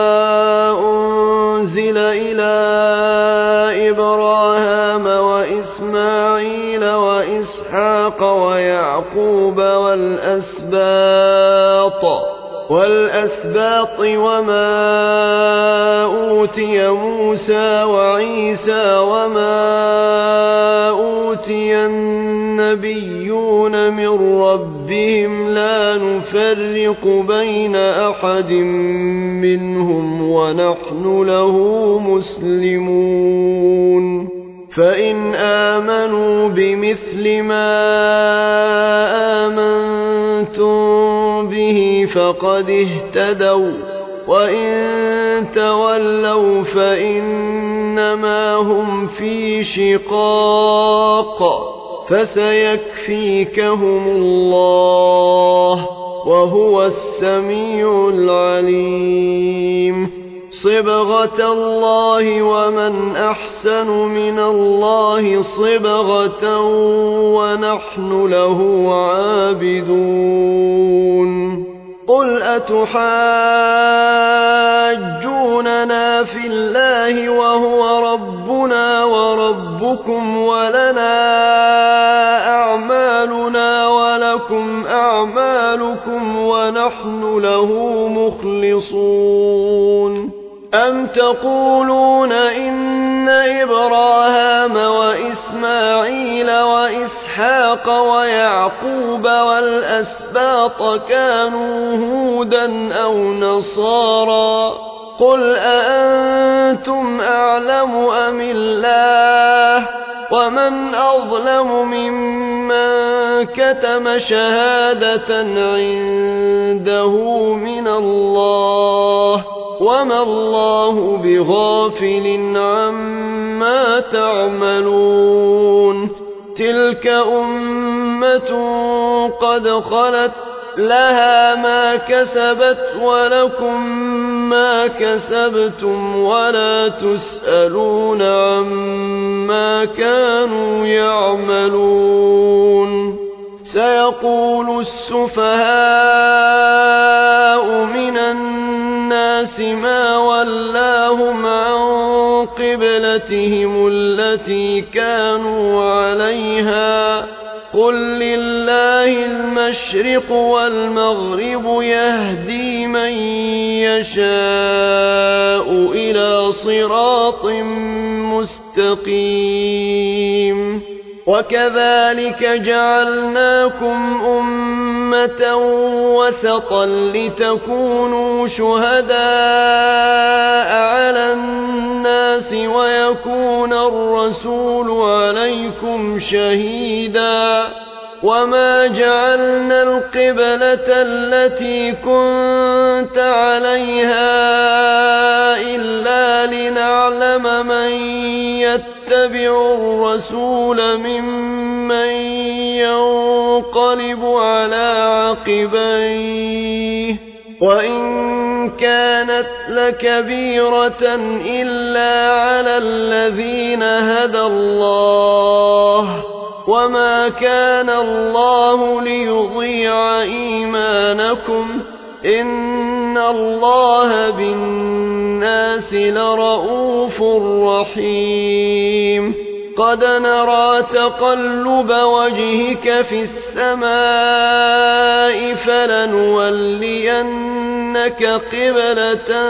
أنزل إلى إبراهام وإسماعيل وإسحاق ويعقوب والأسباط وما أوتي موسى وعيسى وما أوتي النبيون من ربهم لا نفرق بين أحد منهم ونحن له مسلمون فإن آمنوا بمثل ما آمنتم به فقد اهتدوا وإن تولوا فإنما هم في شقاق فسيكفيكهم الله وهو السميع العليم صبغة الله ومن أحسن من الله صبغة ونحن له عابدون قل أتحاجوننا في الله وهو ربنا وربكم ولنا أعمالنا ولكم أعمالكم ونحن له مخلصون أم تقولون إن إبراهام وإسماعيل وإسحاق ويعقوب والأسباط كانوا هودا أو نصارى قل أأنتم أعلم أم الله ومن أظلم ممن كتم شهادة عنده من الله وما الله بغافل عما تعملون تلك أمة قد خلت لها ما كسبت ولكم ما كسبتم ولا تسألون عما كانوا يعملون سيقول السفهاء من الناس ما ولاهم عن قبلتهم التي كانوا عليها قل لله المشرق والمغرب يهدي من يشاء إلى صراط مستقيم وكذلك جعلناكم أمة وسطا لتكونوا شهداء على الناس ويكون الرسول عليكم شهيدا وما جعلنا القبلة التي كنت عليها إلا لنعلم من يتبع الرسول ممن ينقلب على عقبيه وإن كانت لكبيرة إلا على الذين هدى الله وما كان الله ليضيع إيمانكم إن الله بالناس لرءوف رحيم قد نرى تقلب وجهك في السماء فلنولينك قبلة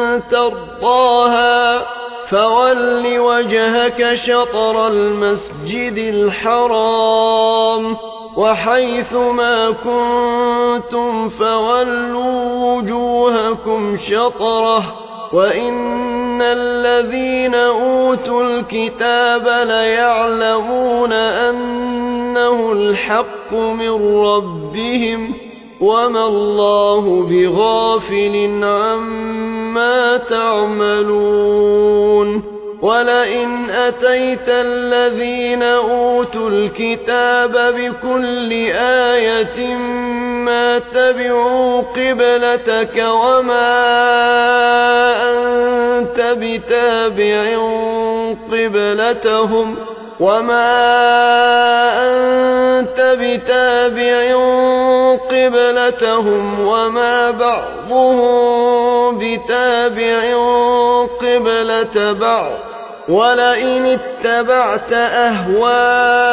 ترضاها فول وجهك شطر المسجد الحرام وحيث ما كنتم فولوا وجوهكم شطره وإن الذين أوتوا الكتاب ليعلمون أنه الحق من ربهم وما الله بغافل عما تعملون ولئن أتيت الذين أوتوا الكتاب بكل آية ما تبعوا قبلتك وما أنت بتابع قبلتهم وما بعضهم بتابع قبلة بعض ولئن اتبعت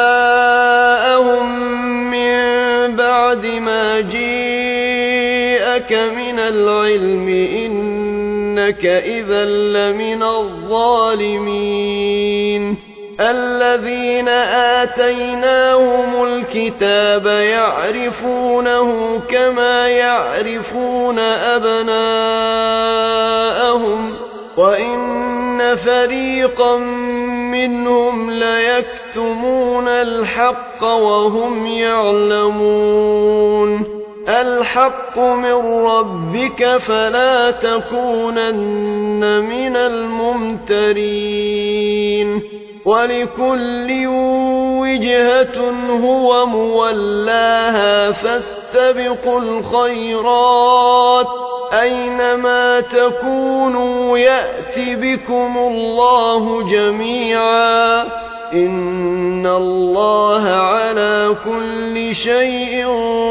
أهواءهم من بعد ما جاءك جاءك من العلم إنك إذا لمن الظالمين الذين آتيناهم الكتاب يعرفونه كما يعرفون أبناءهم وإن فريقا منهم ليكتمون الحق وهم يعلمون الحق من ربك فلا تكونن من الممترين ولكل وجهة هو مولاها فاستبقوا الخيرات أينما تكونوا يأت بكم الله جميعا إن الله على كل شيء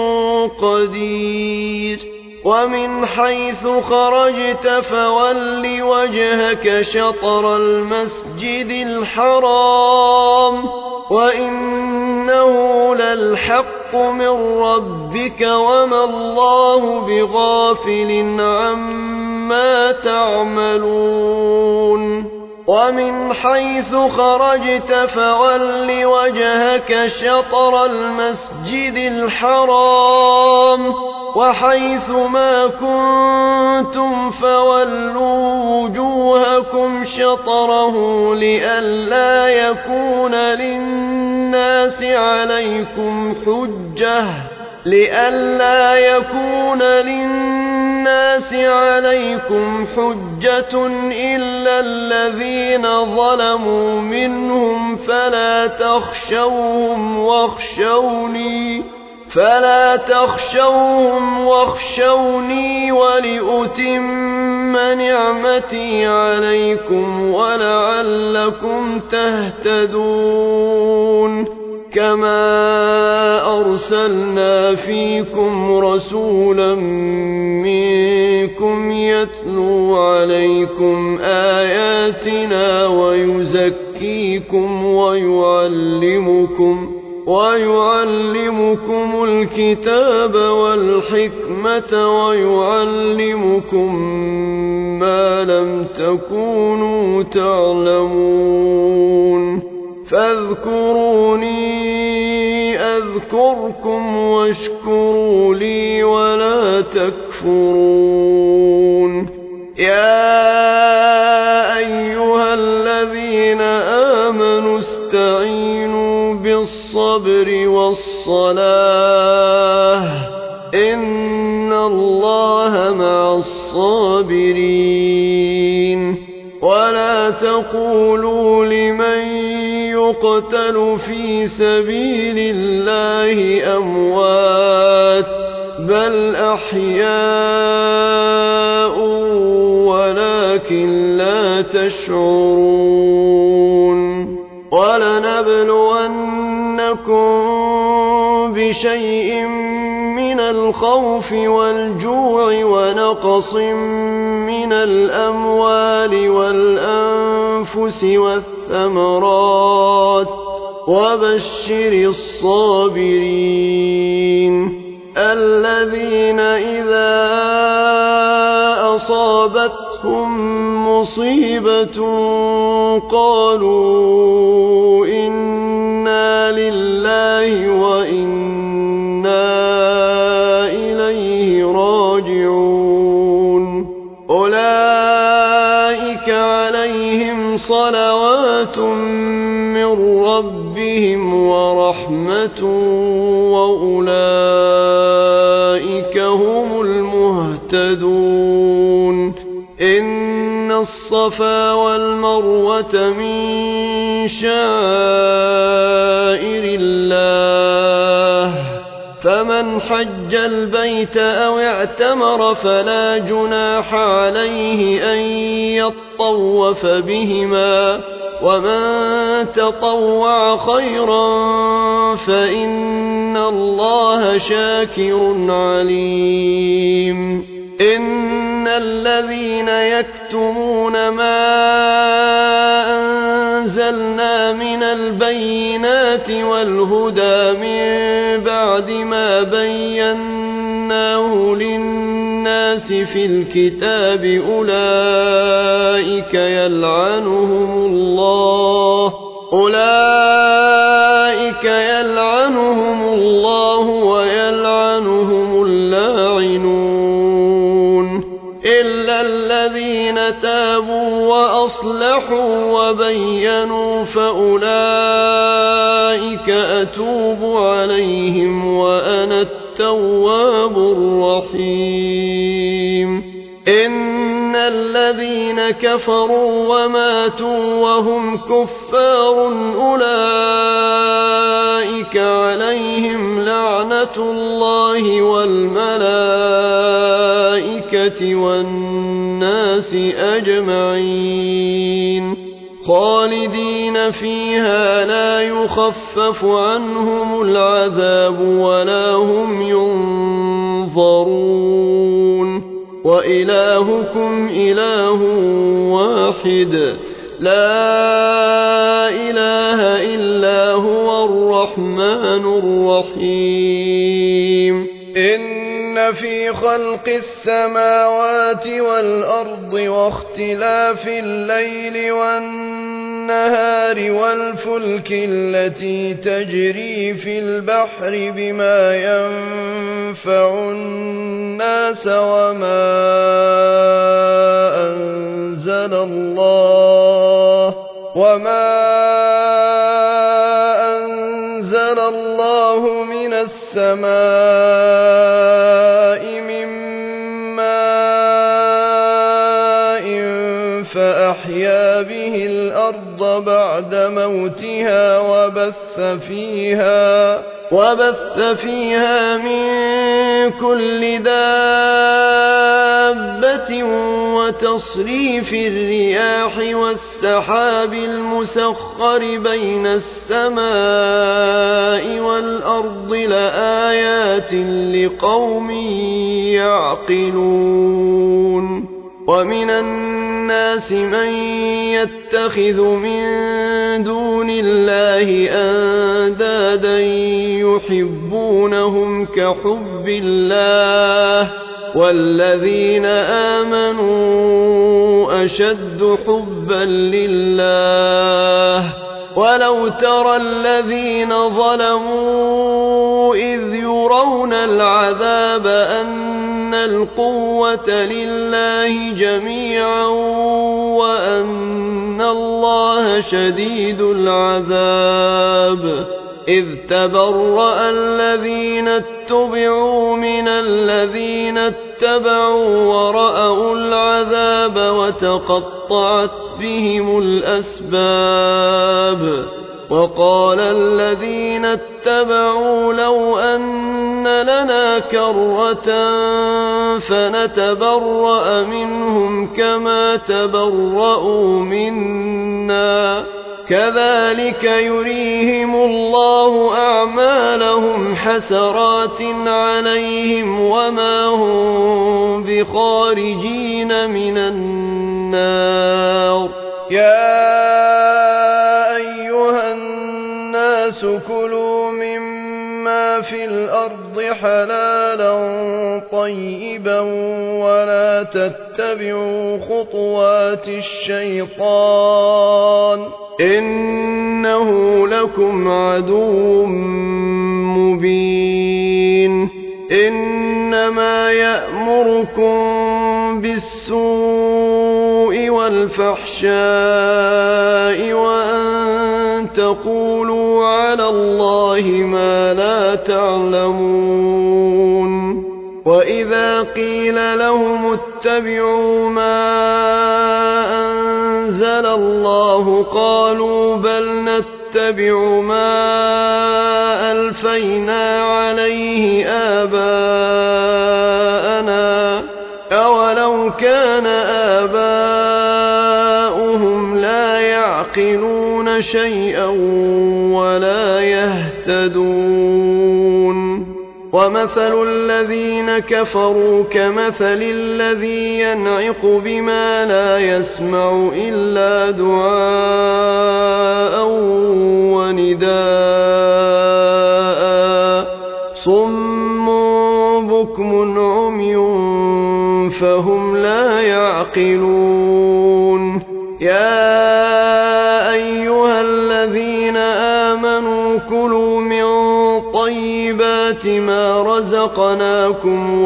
قدير ومن حيث خرجت فول وجهك شطر المسجد الحرام وإنه للحق من ربك وما الله بغافل عما تعملون ومن حيث خرجت فول وجهك شطر المسجد الحرام وحيث ما كنتم فولوا وجوهكم شطره لئلا يكون للناس عليكم حجة إلا الذين ظلموا منهم فلا تخشوهم واخشوني ولأتم نعمتي عليكم ولعلكم تهتدون كما أرسلنا فيكم رسولا منكم يتلو عليكم آياتنا ويزكيكم ويعلمكم الكتاب والحكمة ويعلمكم ما لم تكونوا تعلمون فاذكروني أذكركم واشكروا لي ولا تكفرون يا أيها الذين آمنوا استعينوا بالصبر والصلاة إن الله مع الصابرين ولا تقولوا لمن يقتل في سبيل الله أموات بل أحياء ولكن لا تشعرون ولنبلونكم بشيء من الخوف والجوع ونقص من الأموال والأنفس والثمرات وبشر الصابرين الذين إذا أصابتهم مصيبة قالوا إنا لله وإنا إليه راجعون أولئك عليهم صلوات من ربهم ورحمة وأولئك هم المهتدون إن الصفا والمروة من شعائر الله فمن حج البيت أو اعتمر فلا جناح عليه أن يطوف بهما ومن تطوع خيرا فإن الله شاكر عليم إن الذين يكتمون ما أنزلنا من البينات والهدى من بعد ما بيناه للناس الناس في الكتاب أولئك يلعنهم الله ويلعنهم اللاعنون إلا الذين تابوا وأصلحوا وبينوا فأولئك أتوب عليهم وأنا التواب الرحيم إن الذين كفروا وماتوا وهم كفار أولئك عليهم لعنة الله والملائكة والناس أجمعين خالدين فيها لا يخفف عنهم العذاب ولا هم ينظرون وإلهكم إله واحد لا إله إلا هو الرحمن الرحيم إن في خلق السماوات والأرض واختلاف الليل والنهار والفلك التي تجري في البحر بما ينفع الناس وما أنزل الله من السماء من ماء فأحيا به الأرض بعد موتها وبث فيها من كل دابة وتصريف الرياح والسحاب المسخر بين السماء والأرض لآيات لقوم يعقلون ومن الناس من يتخذ من دون الله أندادا يحبونهم كحب الله والذين آمنوا أشد حبا لله ولو ترى الذين ظلموا إذ يرون العذاب أن القوة لله جميعا وأن الله شديد العذاب إذ تبرأ الذين اتبعوا من الذين اتبعوا ورأوا العذاب وتقطعت بهم الأسباب وقال الذين اتبعوا لو أن لنا كرة فنتبرأ منهم كما تبرأوا منا كذلك يريهم الله أعمالهم حسرات عليهم وما هم بخارجين من النار يا أيها الناس كلوا مما في الأرض حلالا طيبا ولا تتبعوا خطوات الشيطان إنه لكم عدو مبين إنما يأمركم بالسوء والفحشاء وأن تقولوا على الله ما لا تعلمون وإذا قيل لهم اتبعوا ما أنزل الله قالوا بل نتبع ما ألفينا عليه آباءنا أولو كان آباؤهم لا يعقلون شيئا ولا يهتدون ومثل الذين كفروا كمثل الذي ينعق بما لا يسمع إلا دعاء ونداء صم بكم عمي فهم لا يعقلون يا أيها الذين آمنوا كلوا من طيبات ما رزقناكم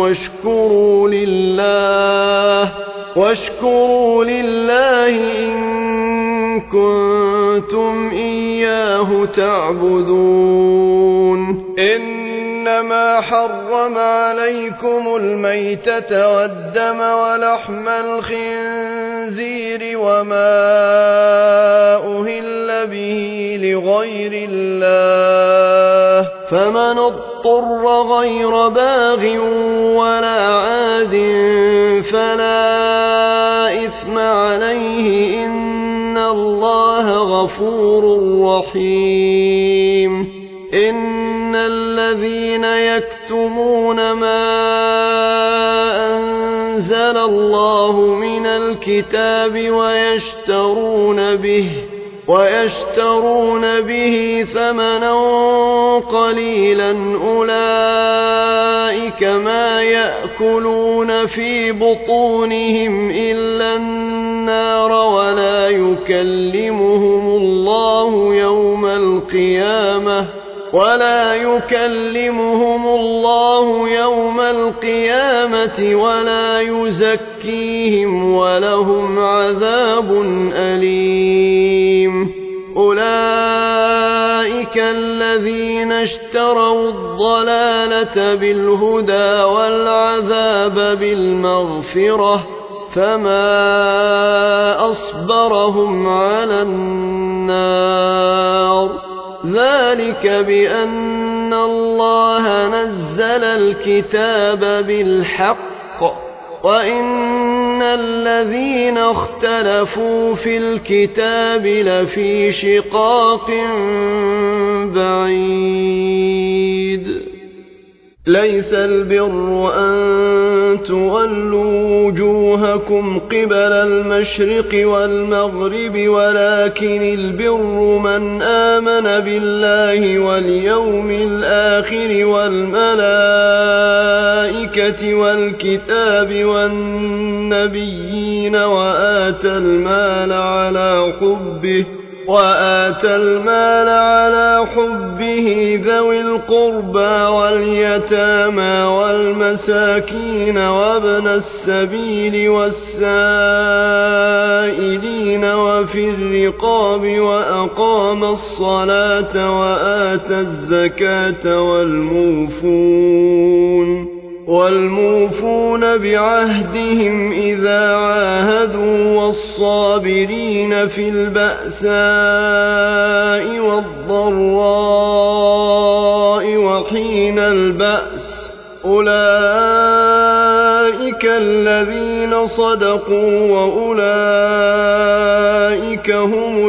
واشكروا لله إن كنتم إياه تعبدون إنما حرم عليكم الميتة والدم ولحم الخنزير وما أهل به لغير الله فمن اضطر غير باغ ولا عاد فلا إثم عليه إن الله غفور رحيم إن الذين يكتمون ما أنزل الله من الكتاب ويشترون به ثمنا قليلا أولئك ما يأكلون في بطونهم إلا النار ولا يكلمهم الله يوم القيامة ولا يزكيهم ولهم عذاب أليم أولئك الذين اشتروا الضلالة بالهدى والعذاب بالمغفرة فما أصبرهم على النار ذلك بأن الله نزل الكتاب بالحق وإن الذين اختلفوا في الكتاب لفي شقاق بعيد ليس البر أن تولوا وجوهكم قبل المشرق والمغرب ولكن البر من آمن بالله واليوم الآخر والملائكة والكتاب والنبيين وآتى المال على حبه ذوي القربى واليتامى والمساكين وابن السبيل والسائلين وفي الرقاب وأقام الصلاة وآتى الزكاة والموفون بعهدهم إذا عاهدوا والصابرين في البأساء والضراء وحين البأس أولئك الذين صدقوا وأولئك هم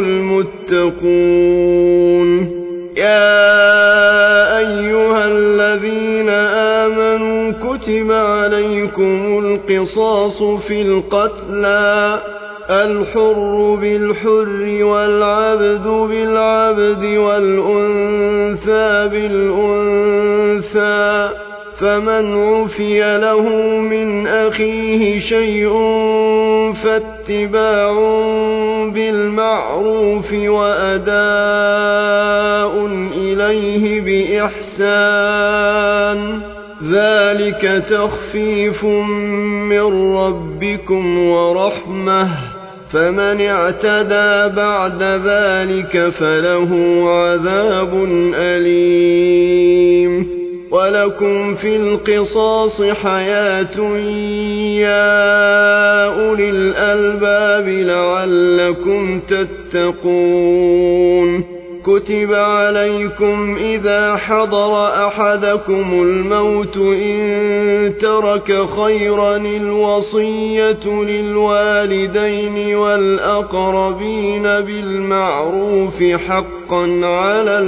المتقون يا أيها الذين آمنوا كتب عليكم القصاص في القتلى الحر بالحر والعبد بالعبد والأنثى بالأنثى فمن عفي له من أخيه شيء فاتباع بالمعروف وأداء إليه بإحسان ذلك تخفيف من ربكم ورحمة فمن اعتدى بعد ذلك فله عذاب أليم ولكم في القصاص حياة يا أولي الألباب لعلكم تتقون كتب عليكم إذا حضر أحدكم الموت إن ترك خيرا الوصية للوالدين والأقربين بالمعروف حقا على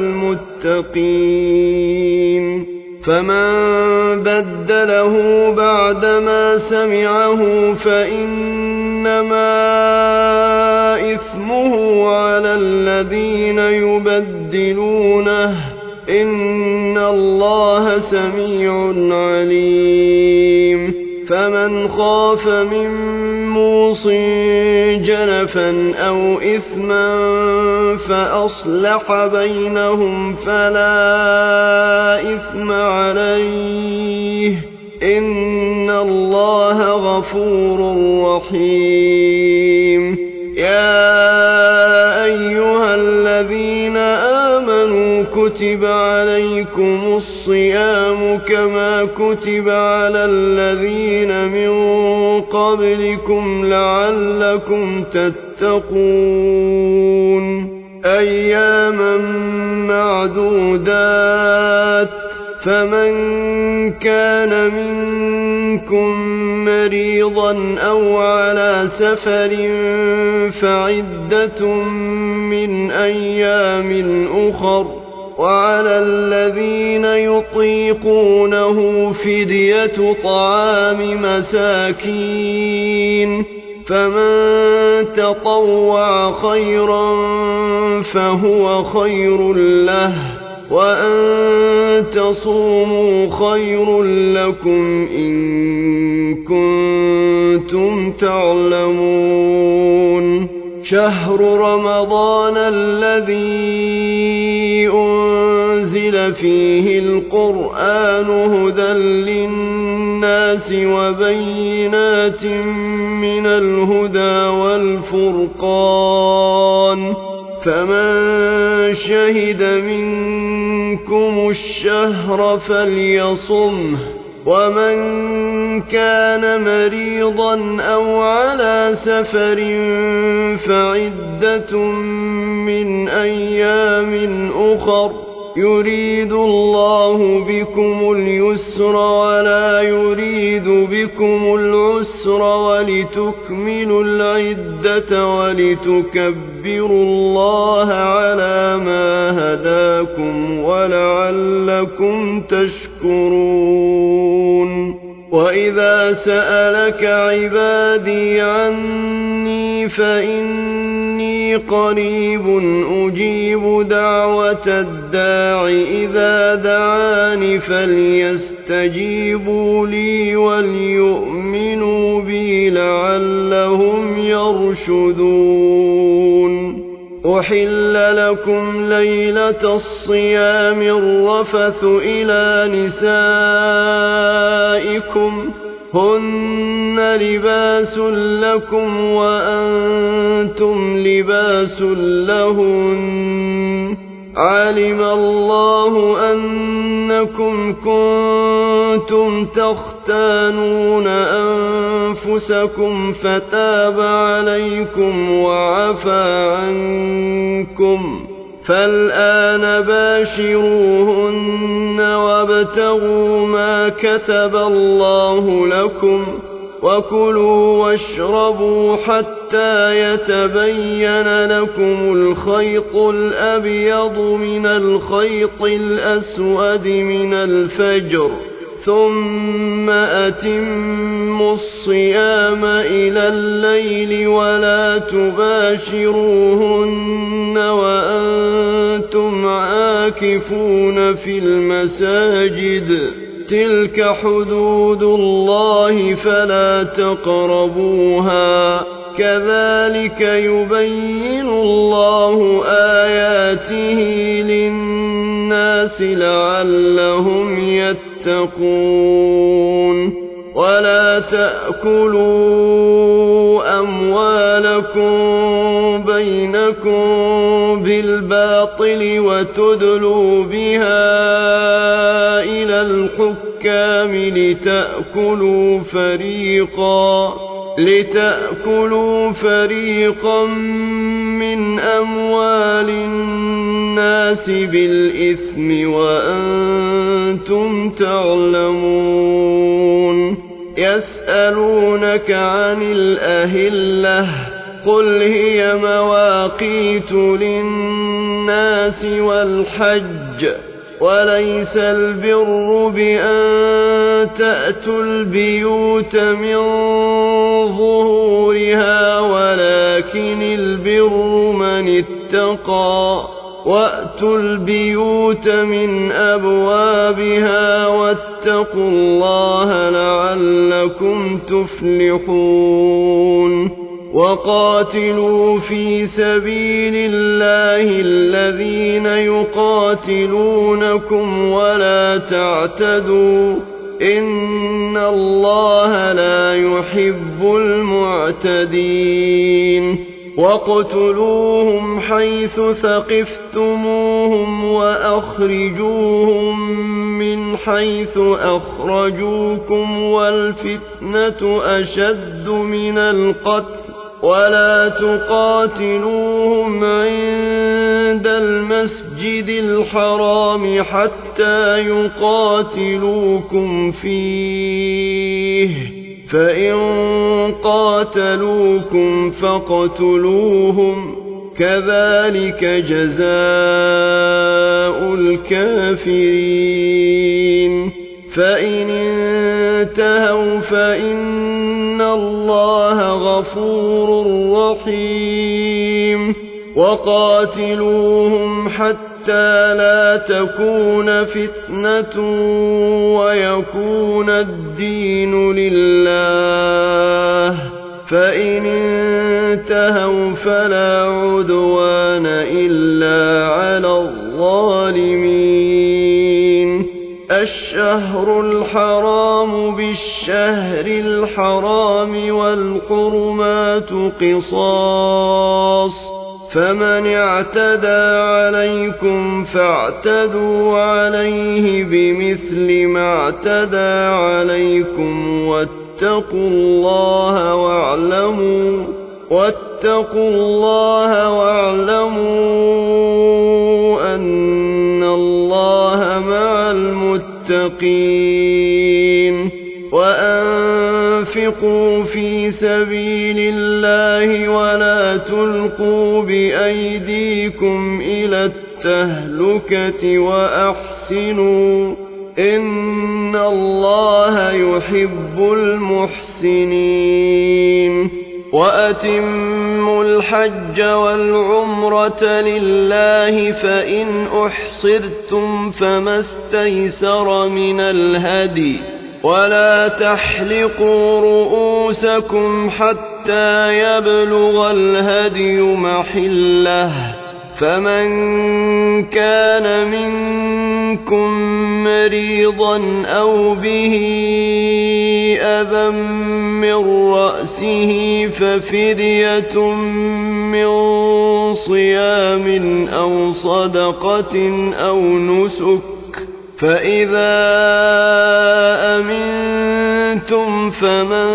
المتقين فمن بدله بعدما سمعه فإنما إثمه على الذين يبدلونه إن الله سميع عليم فمن خاف من موص جنفا أو إثما فأصلح بينهم فلا إثم عليه إن الله غفور رحيم يا أيها الذين آمنوا كتب عليكم الصيام كما كتب على الذين من قبلكم لعلكم تتقون أياما معدودات فمن كان منكم مريضا أو على سفر فعدة من أيام أخر وعلى الذين يطيقونه فدية طعام مساكين فمن تطوع خيرا فهو خير له وأن تصوموا خير لكم إن كنتم تعلمون شهر رمضان الذي أنزل فيه القرآن هدى للناس وبينات من الهدى والفرقان فمن شهد منكم الشهر فليصمه ومن كان مريضا أو على سفر فعدة من أيام أخر يريد الله بكم اليسر ولا يريد بكم العسر ولتكملوا العدة ولتكبروا الله على ما هداكم ولعلكم تشكرون وإذا سألك عبادي عني فإني قريب أجيب دعوة الداع إذا دعاني فليستجيبوا لي وليؤمنوا بي لعلهم يرشدون أحل لكم ليلة الصيام الرفث إلى نسائكم هن لباس لكم وأنتم لباس لهن علم الله أنكم كنتم تختانون أنفسكم فتاب عليكم وعفى عنكم فالآن باشروهن وابتغوا ما كتب الله لكم وكلوا واشربوا حتى يتبين لكم الخيط الأبيض من الخيط الأسود من الفجر ثم أتموا الصيام إلى الليل ولا تباشروهن وأنتم عاكفون في المساجد تلك حدود الله فلا تقربوها كذلك يبين الله آياته للناس لعلهم يتقون ولا تأكلوا أموالكم بينكم بالباطل وتدلوا بها إلى الحكام لتأكلوا فريقا من أموال الناس بالإثم وأنتم تعلمون يسألونك عن الأهلة قل هي مواقيت للناس والحج وليس البر بأن تأتوا البيوت من ظهورها ولكن البر من اتقى وأتوا البيوت من أبوابها واتقوا الله لعلكم لعلكم تفلحون وقاتلوا في سبيل الله الذين يقاتلونكم ولا تعتدوا إن الله لا يحب المعتدين واقتلوهم حيث ثقفتموهم وأخرجوهم من حيث أخرجوكم والفتنة أشد من القتل ولا تقاتلوهم عند المسجد الحرام حتى يقاتلوكم فيه فإن قاتلوكم فاقتلوهم كذلك جزاء الكافرين فإن انتهوا فإن الله غفور رحيم وقاتلوهم حتى لا تكون فتنة ويكون الدين لله فإن انتهوا فلا عدوان إلا على الظالمين الشهر الحرام بالشهر الحرام والحرمات قصاص فمن اعتدى عليكم فاعتدوا عليه بمثل ما اعتدى عليكم واتقوا الله واعلموا أن الله مع المتقين وأنفقوا في سبيل الله ولا تلقوا بأيديكم إلى التهلكة وأحسنوا إن الله يحب المحسنين وأتموا الحج والعمرة لله فإن أحصرتم فما استيسر من الهدي ولا تحلقوا رؤوسكم حتى يبلغ الهدي محله فمن كان منكم مريضا أو به أذى من رأسه ففدية من صيام أو صدقة أو نسك فإذا أمنتم فمن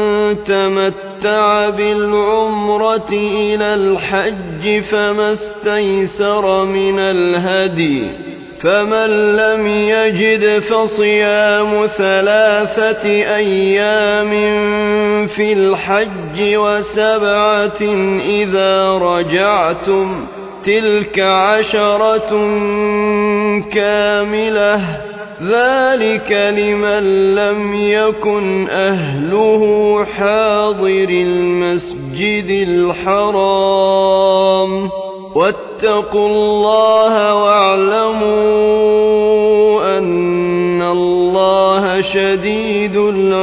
تمتع بالعمرة إلى الحج فما استيسر من الهدي فمن لم يجد فصيام 3 أيام في الحج و7 إذا رجعتم تلك 10 كاملة ذلك لمن لم يكن أهله حاضر المسجد الحرام واتقوا الله واعلموا أن الله شديد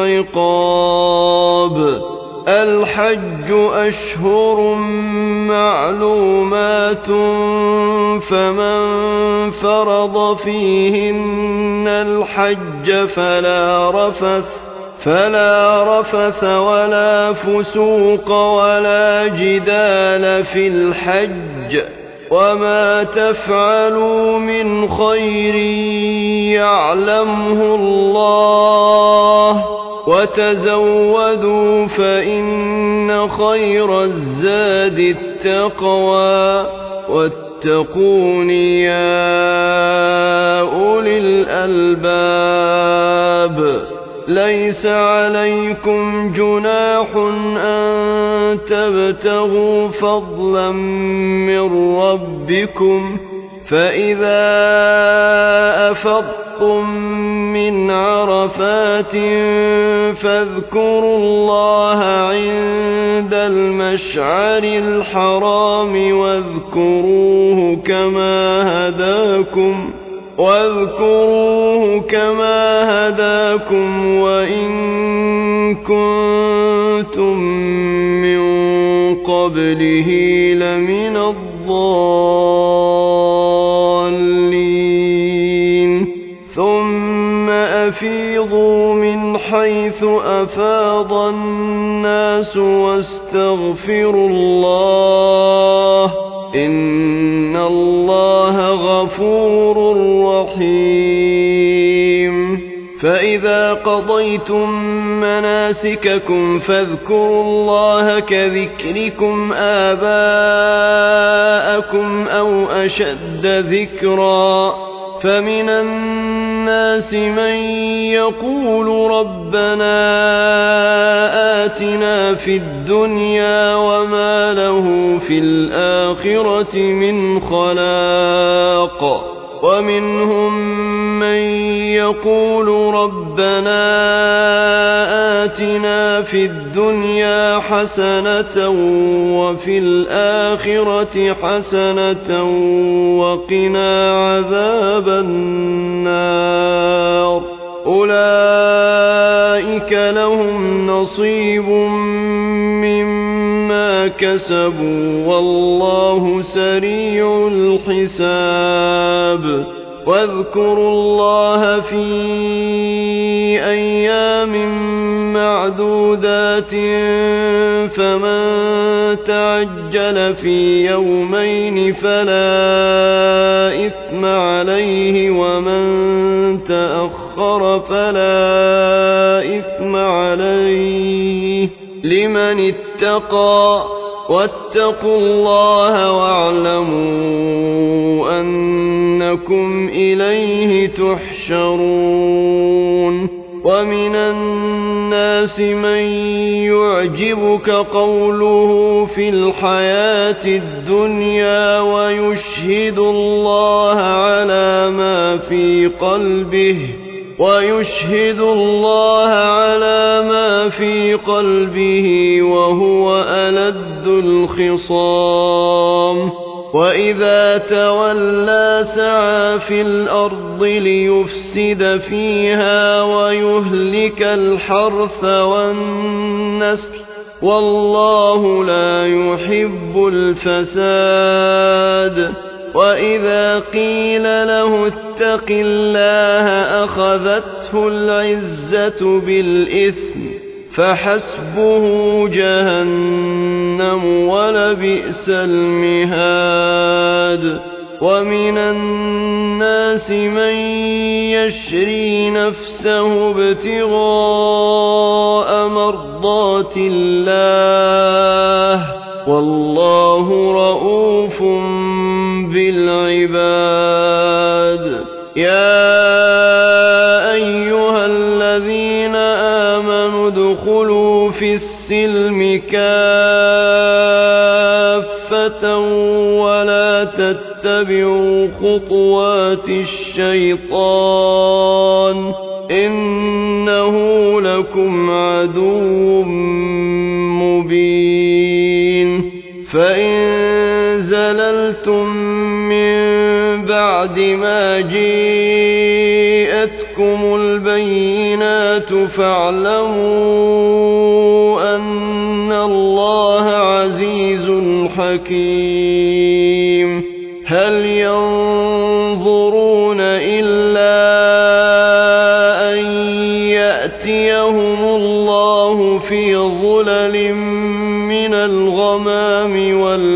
العقاب الحج أشهر معلومات فمن فرض فيهن الحج فلا رفث ولا فسوق ولا جدال في الحج وما تفعلوا من خير يعلمه الله وتزودوا فإن خير الزاد التقوى واتقون يا أولي الألباب ليس عليكم جناح أن تبتغوا فضلا من ربكم فإذا أفضتم من عرفات فاذكروا الله عند المشعر الحرام واذكروه كما هداكم وإن كنتم من قبله لمن الضالين ثم أفيضوا من حيث أفاض الناس واستغفروا الله إن الله غفور رحيم فإذا قضيتم مناسككم فاذكروا الله كذكركم آباءكم أو أشد ذكرا فمن الناس من يقول ربنا آتنا في الدنيا وما له في الآخرة من خلاق ومنهم من يقول ربنا آتنا في الدنيا حسنة وفي الآخرة حسنة وقنا عذاب النار أولئك لهم نصيب مما كسبوا والله سريع الحساب واذكروا الله في أيام معدودات فمن تعجل في يومين فلا إثم عليه ومن تأخر فلا إثم عليه لمن اتقى واتقوا الله واعلموا أنكم إليه تحشرون ومن الناس من يعجبك قوله في الحياة الدنيا ويشهد الله على ما في قلبه وهو ألد الخصام وإذا تولى سعى في الأرض ليفسد فيها ويهلك الحرث والنسل والله لا يحب الفساد وإذا قيل له اتق الله أخذته العزة بالإثم فحسبه جهنم ولبئس المهاد ومن الناس من يشري نفسه ابتغاء مرضات الله والله رؤوف بالعباد يا أيها الذين آمنوا ادخلوا في السلم كافة ولا تتبعوا خطوات الشيطان إنه لكم عدو مبين فإن زللتم من بعد ما جاءتكم البينات فاعلموا أن الله عزيز حكيم هل ينظرون إلا أن يأتيهم الله في ظلل من الغمام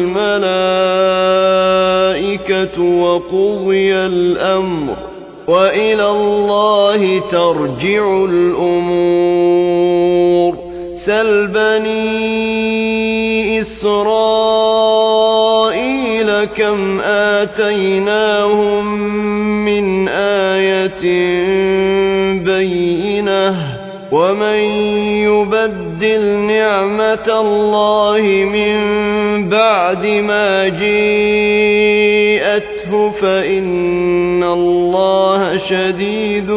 والملائكة وقضي الأمر وإلى الله ترجع الأمور سل بني إسرائيل كم آتيناهم من آية بينة ومن يبدل نعمة الله من بعد ما جاءته فإن الله شديد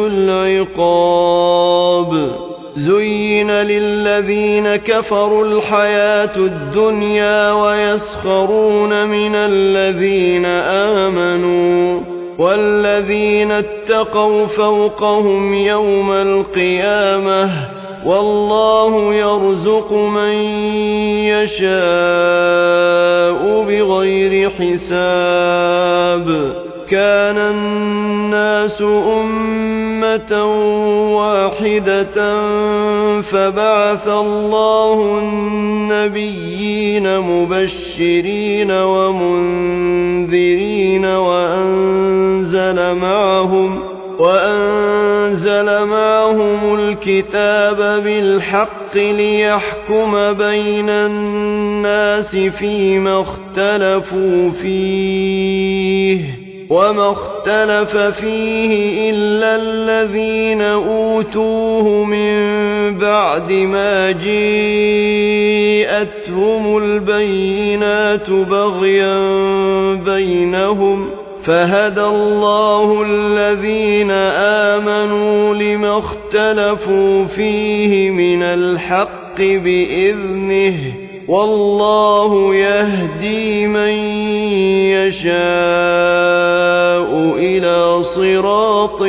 العقاب زين للذين كفروا الحياة الدنيا ويسخرون من الذين آمنوا والذين اتقوا فوقهم يوم القيامة والله يرزق من يشاء بغير حساب كان الناس أمة واحدة فبعث الله النبيين مبشرين ومنذرين وأنزل معهم الكتاب بالحق ليحكم بين الناس فيما اختلفوا فيه وما اختلف فيه إلا الذين أوتوه من بعد ما جاءتهم البينات بغيا بينهم فهدى الله الذين آمنوا لما اختلفوا فيه من الحق بإذنه والله يهدي من يشاء إلى صراط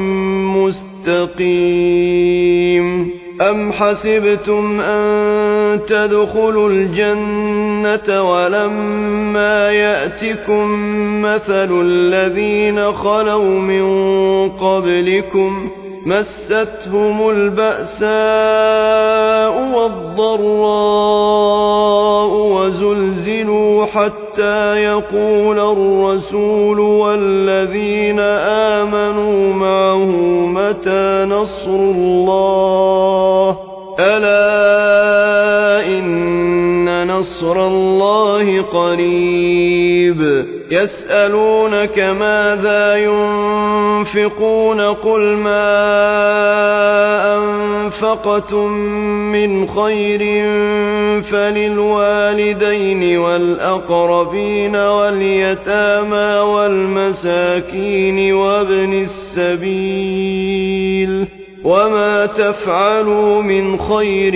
مستقيم أم حسبتم أن تدخلوا الجنة ولما يأتكم مثل الذين خلوا من قبلكم مستهم البأساء والضراء وزلزلوا حتى يقول الرسول والذين آمنوا معه متى نصر الله ألا إن نصر الله قريب يسألونك ماذا ينفقون قل ما أنفقتم من خير فللوالدين والأقربين واليتامى والمساكين وابن السبيل وما تفعلوا من خير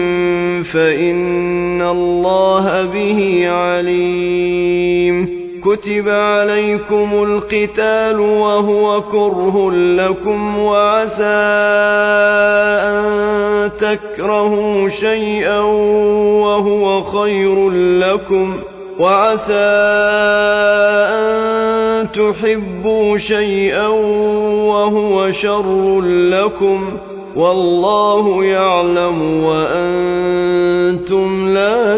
فإن الله به عليم كتب عليكم القتال وهو كره لكم وعسى أن تكرهوا شيئا وهو خير لكم وعسى أن تحبوا شيئا وهو شر لكم والله يعلم وأنتم لا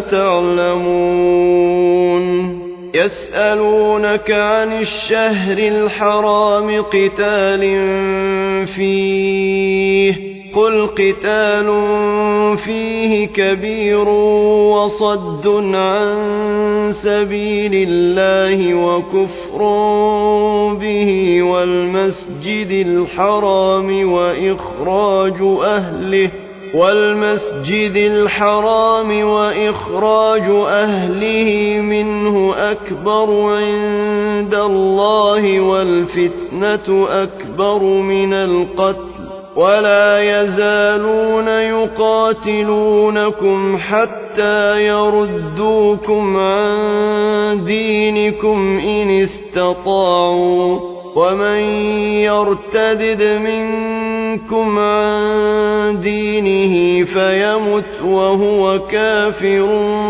تعلمون يسألونك عن الشهر الحرام قتال فيه قل قتال فيه كبير وصد عن سبيل الله وكفر به والمسجد الحرام وإخراج أهله منه أكبر عند الله والفتنة أكبر من القتل ولا يزالون يقاتلونكم حتى يردوكم عن دينكم إن استطاعوا ومن يرتدد منكم عن دينه فيمت وهو كافر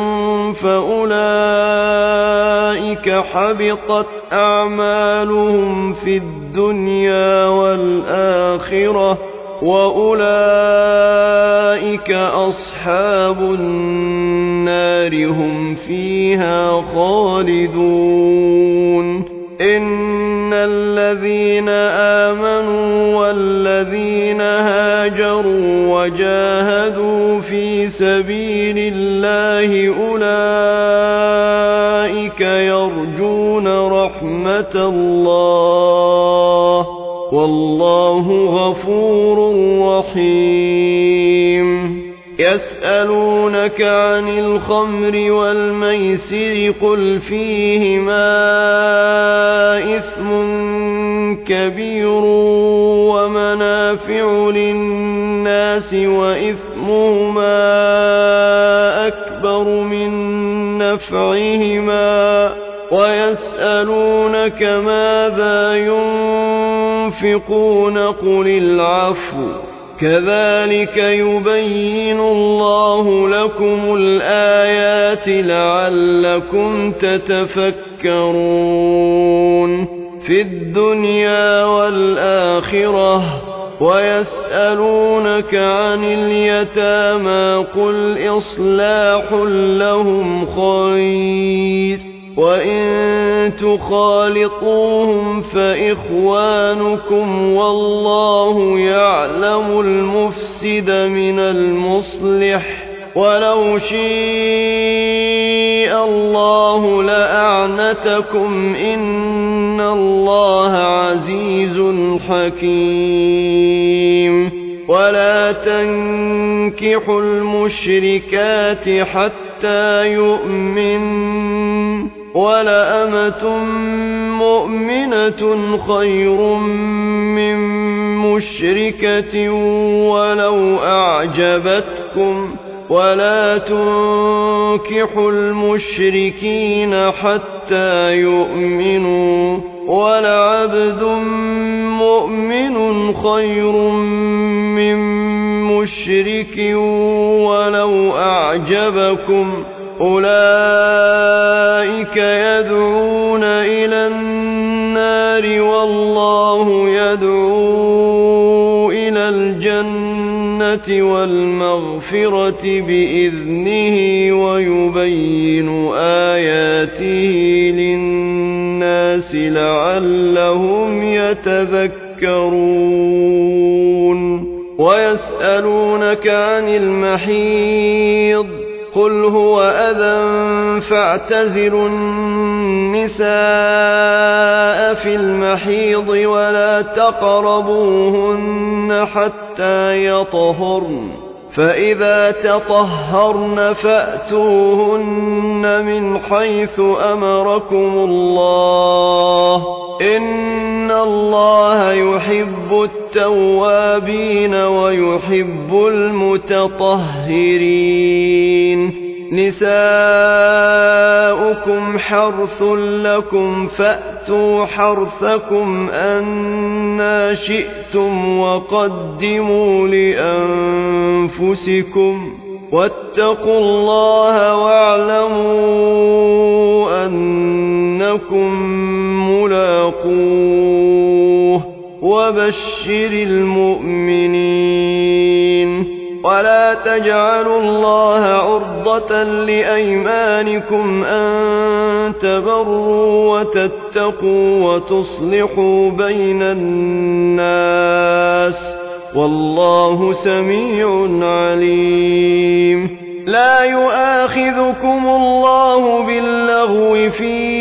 فأولئك حبطت أعمالهم في الدنيا والآخرة وأولئك أصحاب النار هم فيها خالدون إن الذين آمنوا والذين هاجروا وجاهدوا في سبيل الله أولئك يرجون رحمة الله والله غفور رحيم يسألونك عن الخمر والميسر قل فيهما إثم كبير ومنافع للناس وإثمهما أكبر من نفعهما ويسألونك ماذا ينفقون قل العفو كذلك يبين الله لكم الآيات لعلكم تتفكرون في الدنيا والآخرة. ويسألونك عن اليتامى قل إصلاح لهم خير وإن تخالطوهم فإخوانكم والله يعلم المفسد من المصلح ولو شاء الله لأعنتكم إن الله عزيز حكيم. ولا تنكحوا المشركات حتى يؤمنوا ولأمة مؤمنة خير من مشركة ولو أعجبتكم ولا تنكحوا المشركين حتى يؤمنوا ولعبد مؤمن خير من مشرك ولو أعجبكم أولئك يدعون إلى النار والله يدعو إلى الجنة والمغفرة بإذنه ويبين آياته للناس لعلهم يتذكرون. ويسألونك عن المحيض قل هو أذى فاعتزلوا النساء في المحيض ولا تقربوهن حتى يطهرن فإذا تطهرن فأتوهن من حيث أمركم الله إن الله يحب التوابين ويحب المتطهرين. نساؤكم حرث لكم فأتوا حرثكم أنى شئتم وقدموا لأنفسكم واتقوا الله واعلموا أنكم ملاقوه وبشر المؤمنين. ولا تجعلوا الله عرضة لأيمانكم أن تبروا وتتقوا وتصلحوا بين الناس والله سميع عليم. لا يؤاخذكم الله باللغو في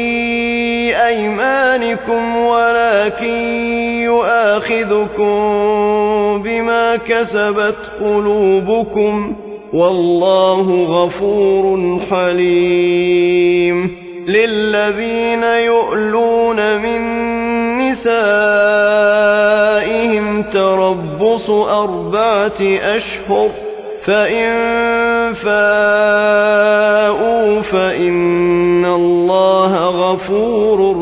أيمانكم ولكن يؤاخذكم بما كسبت قلوبكم والله غفور حليم. للذين يؤلون من نسائهم تربص 4 أشهر فإن فاءوا فإن الله غفور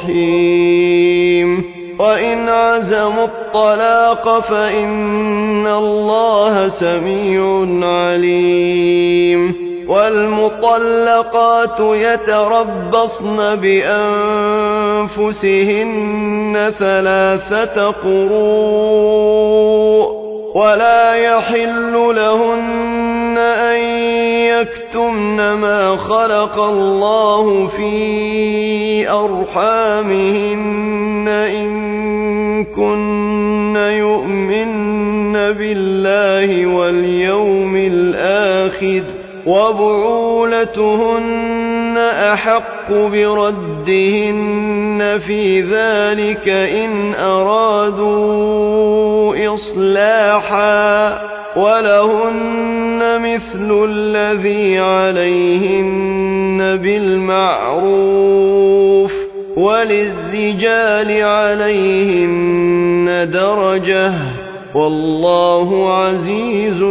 رحيم. وإن عزموا الطلاق فإن الله سميع عليم. والمطلقات يتربصن بأنفسهن 3 قروء ولا يحل لهن أن يكتمن ما خلق الله في أرحامهن إن كن يؤمن بالله واليوم الآخر وبعولتهن أحق بردهن في ذلك إن أرادوا إصلاحا ولهن مثل الذي عليهن بالمعروف وللرجال عليهن درجة والله عزيز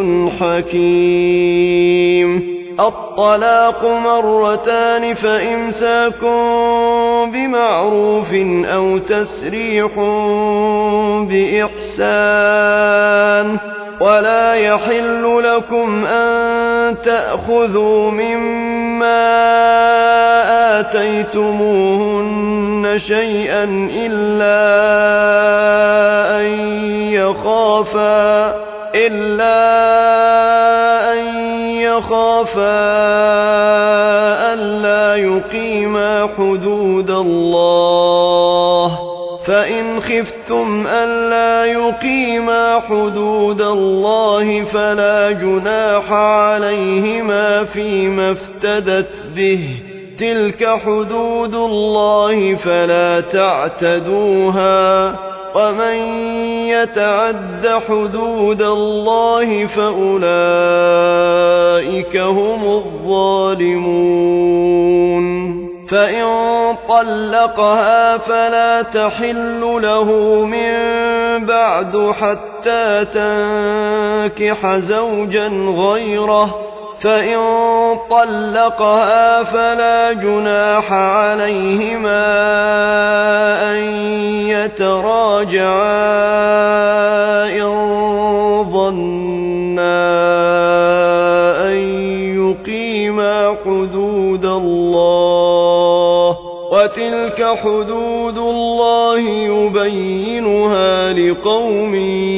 حكيم. الطلاق 2 فإمساك بمعروف أو تسريح بإحسان ولا يحل لكم أن تأخذوا مما آتيتموهن شيئا إلا أن يخافا ألا يقيما حدود الله، فإن خفتم ألا يقيما حدود الله فلا جناح عليهما فيما افتدت به، تلك حدود الله فلا تعتدوها، ومن يتعد حدود الله فأولئك هم الظالمون. فإن طلقها فلا تحل له من بعد حتى تنكح زوجا غيره، فإن طلقها فلا جناح عليهما أن يتراجعا إن ظنا أن يقيما حدود الله، وتلك حدود الله يبينها لقوم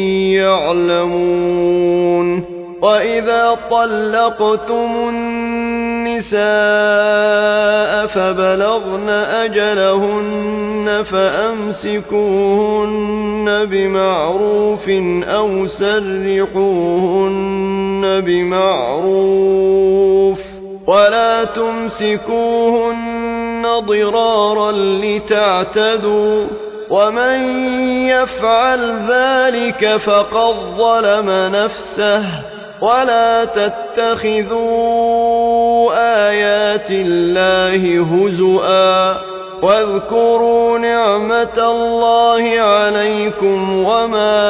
يعلمون. وإذا طلقتم النساء فبلغن أجلهن فأمسكوهن بمعروف أو سرحوهن بمعروف، ولا تمسكوهن ضرارا لتعتدوا، ومن يفعل ذلك فقد ظلم نفسه. ولا تتخذوا آيات الله هزؤا، واذكروا نعمة الله عليكم وما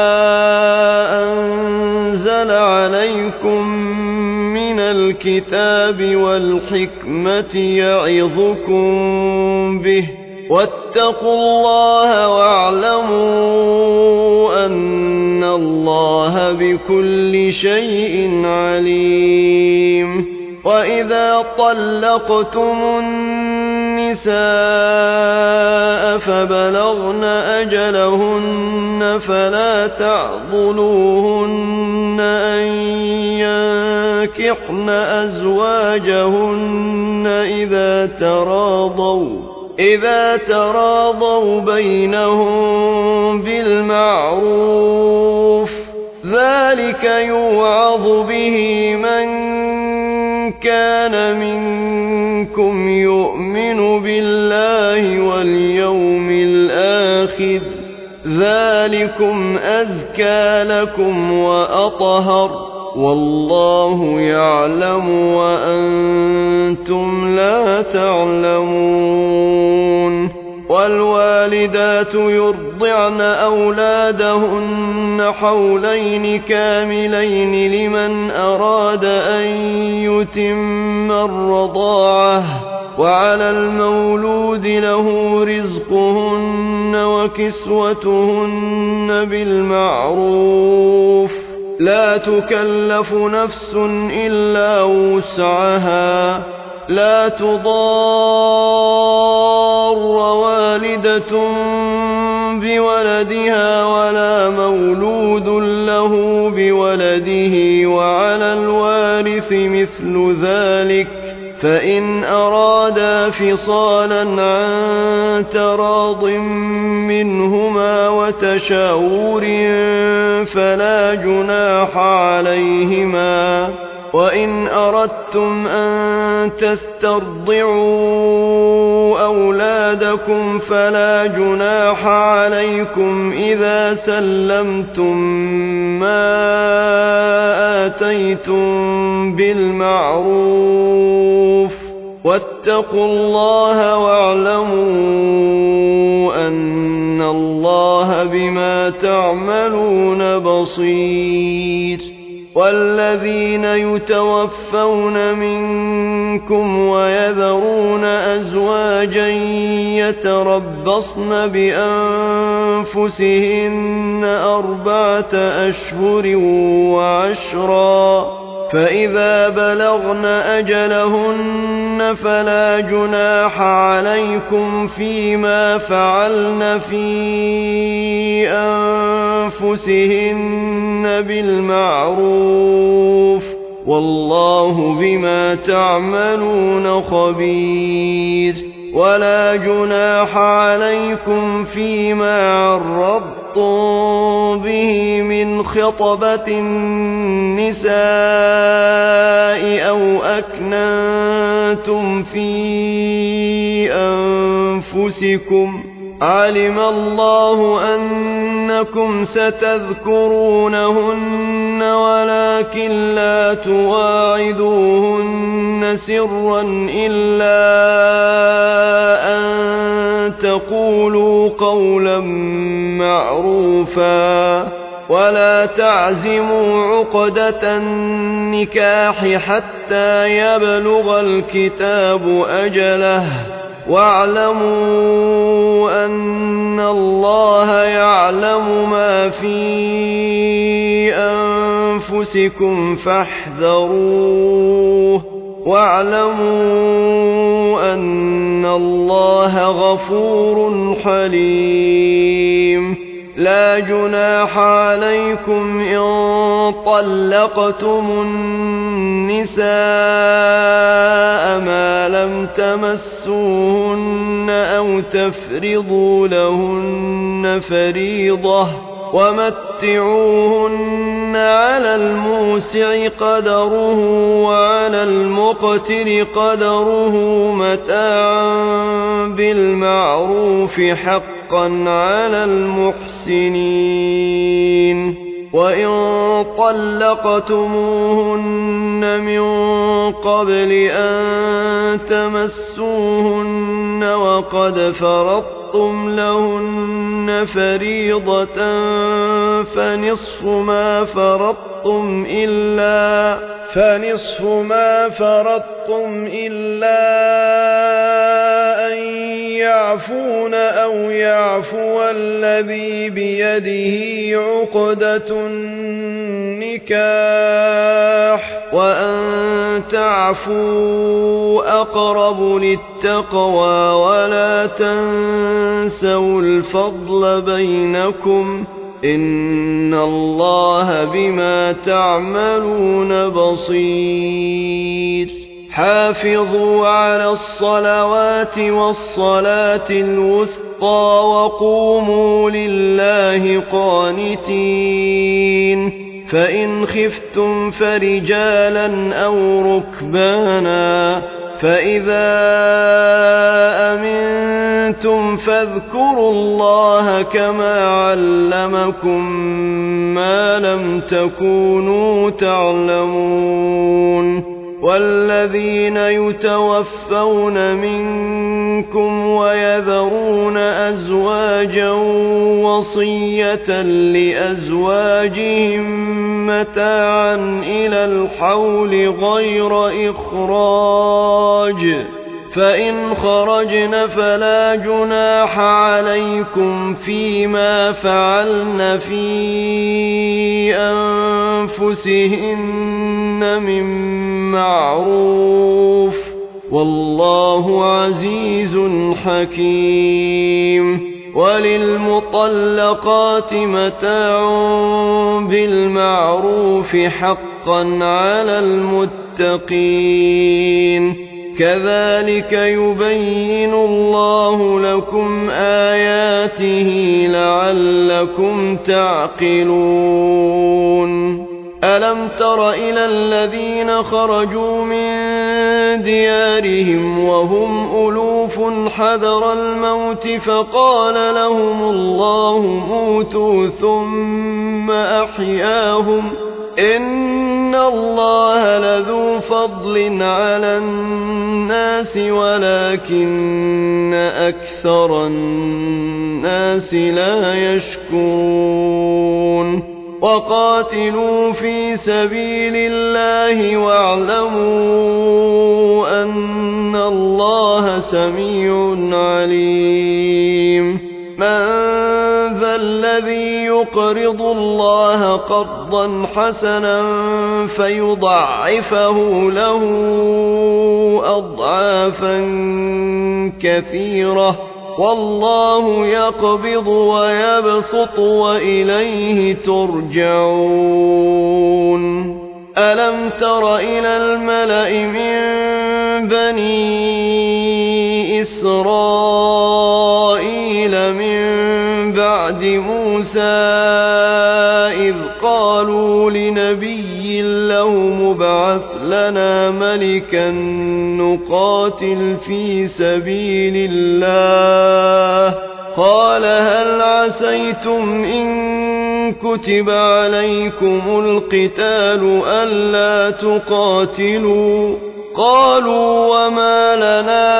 أنزل عليكم من الكتاب والحكمة يعظكم به، واتقوا الله واعلموا أن الله بكل شيء عليم. وإذا طلقتم النساء فبلغن أجلهن فلا تعضلوهن أن ينكحن أزواجهن إذا تراضوا بينهم بالمعروف، ذلك يوعظ به من كان منكم يؤمن بالله واليوم الآخر، ذلكم أزكى لكم وأطهر، والله يعلم وأنتم لا تعلمون. والوالدات يرضعن أولادهن حولين كاملين لمن أراد أن يتم الرضاعة، وعلى المولود له رزقهن وكسوتهن بالمعروف، لا تكلف نفس إلا وسعها، لا تضار والدة بولدها ولا مولود له بولده، وعلى الوارث مثل ذلك، فإن أرادا فصالا عن تراض منهما وتشاور فلا جناح عليهما. وإن أردتم أن تسترضعوا أولادكم فلا جناح عليكم إذا سلمتم ما آتيتم بالمعروف، واتقوا الله واعلموا أن الله بما تعملون بصير. والذين يتوفون منكم ويذرون أزواجا يتربصن بأنفسهن 4 أشهر وعشرا، فإذا بلغن أجلهن فلا جناح عليكم فيما فعلن في أنفسهن بالمعروف، والله بما تعملون خبير. ولا جناح عليكم فيما عرضتم به من خطبة النساء أو أكننتم في أنفسكم، علم الله أنكم ستذكرونهن ولكن لا تواعدوهن سرا إلا أن تقولوا قولا معروفا، ولا تعزموا عقدة النكاح حتى يبلغ الكتاب أجله، واعلموا أن الله يعلم ما في أنفسكم فاحذروه، واعلموا أن الله غفور حليم. لا جناح عليكم إن طلقتم النساء ما لم تمسوهن أو تفرضوا لهن فريضة، ومتعوهن على الموسع قدره وعلى المقتر قدره متاعا بالمعروف حقا على المحسنين. وإن طلقتموهن من قبل أن تمسوهن وقد فرضتم لهن فريضة فنصف ما فرضتم إلا أن يعفون أو يعفو الذي بيده عقدة النكاح، وأن تعفوا أقرب للتقوى، ولا تنسوا الفضل بينكم، إن الله بما تعملون بصير. حافظوا على الصلوات والصلاة الوسطى وقوموا لله قانتين. فإن خفتم فرجالا أو ركبانا، فإذا أمنتم فاذكروا الله كما علمكم ما لم تكونوا تعلمون. والذين يتوفون منكم ويذرون أزواجا وصية لأزواجهم متاعا إلى الحول غير إخراج، فإن خرجن فلا جناح عليكم فيما فعلن في أنفسهن من معروف، والله عزيز حكيم. وللمطلقات متاع بالمعروف حقا على المتقين. كذلك يبين الله لكم آياته لعلكم تعقلون. ألم تر إلى الذين خرجوا من ديارهم وهم ألوف حذر الموت فقال لهم الله موتوا ثم أحياهم، إن الله لذو فضل على الناس ولكن أكثر الناس لا يشكرون. وقاتلوا في سبيل الله واعلموا أن الله سميع عليم من ذا الذي يقرض الله قرضا حسنا فيضاعفه له أضعافا كثيرة والله يقبض ويبسط وإليه ترجعون ألم تر إلى الملأ من بني إسرائيل من بعد موسى إذ قالوا لنبي له مبعث لنا ملكا نقاتل في سبيل الله قال هل عسيتم إن كتب عليكم القتال ألا تقاتلوا قالوا وما لنا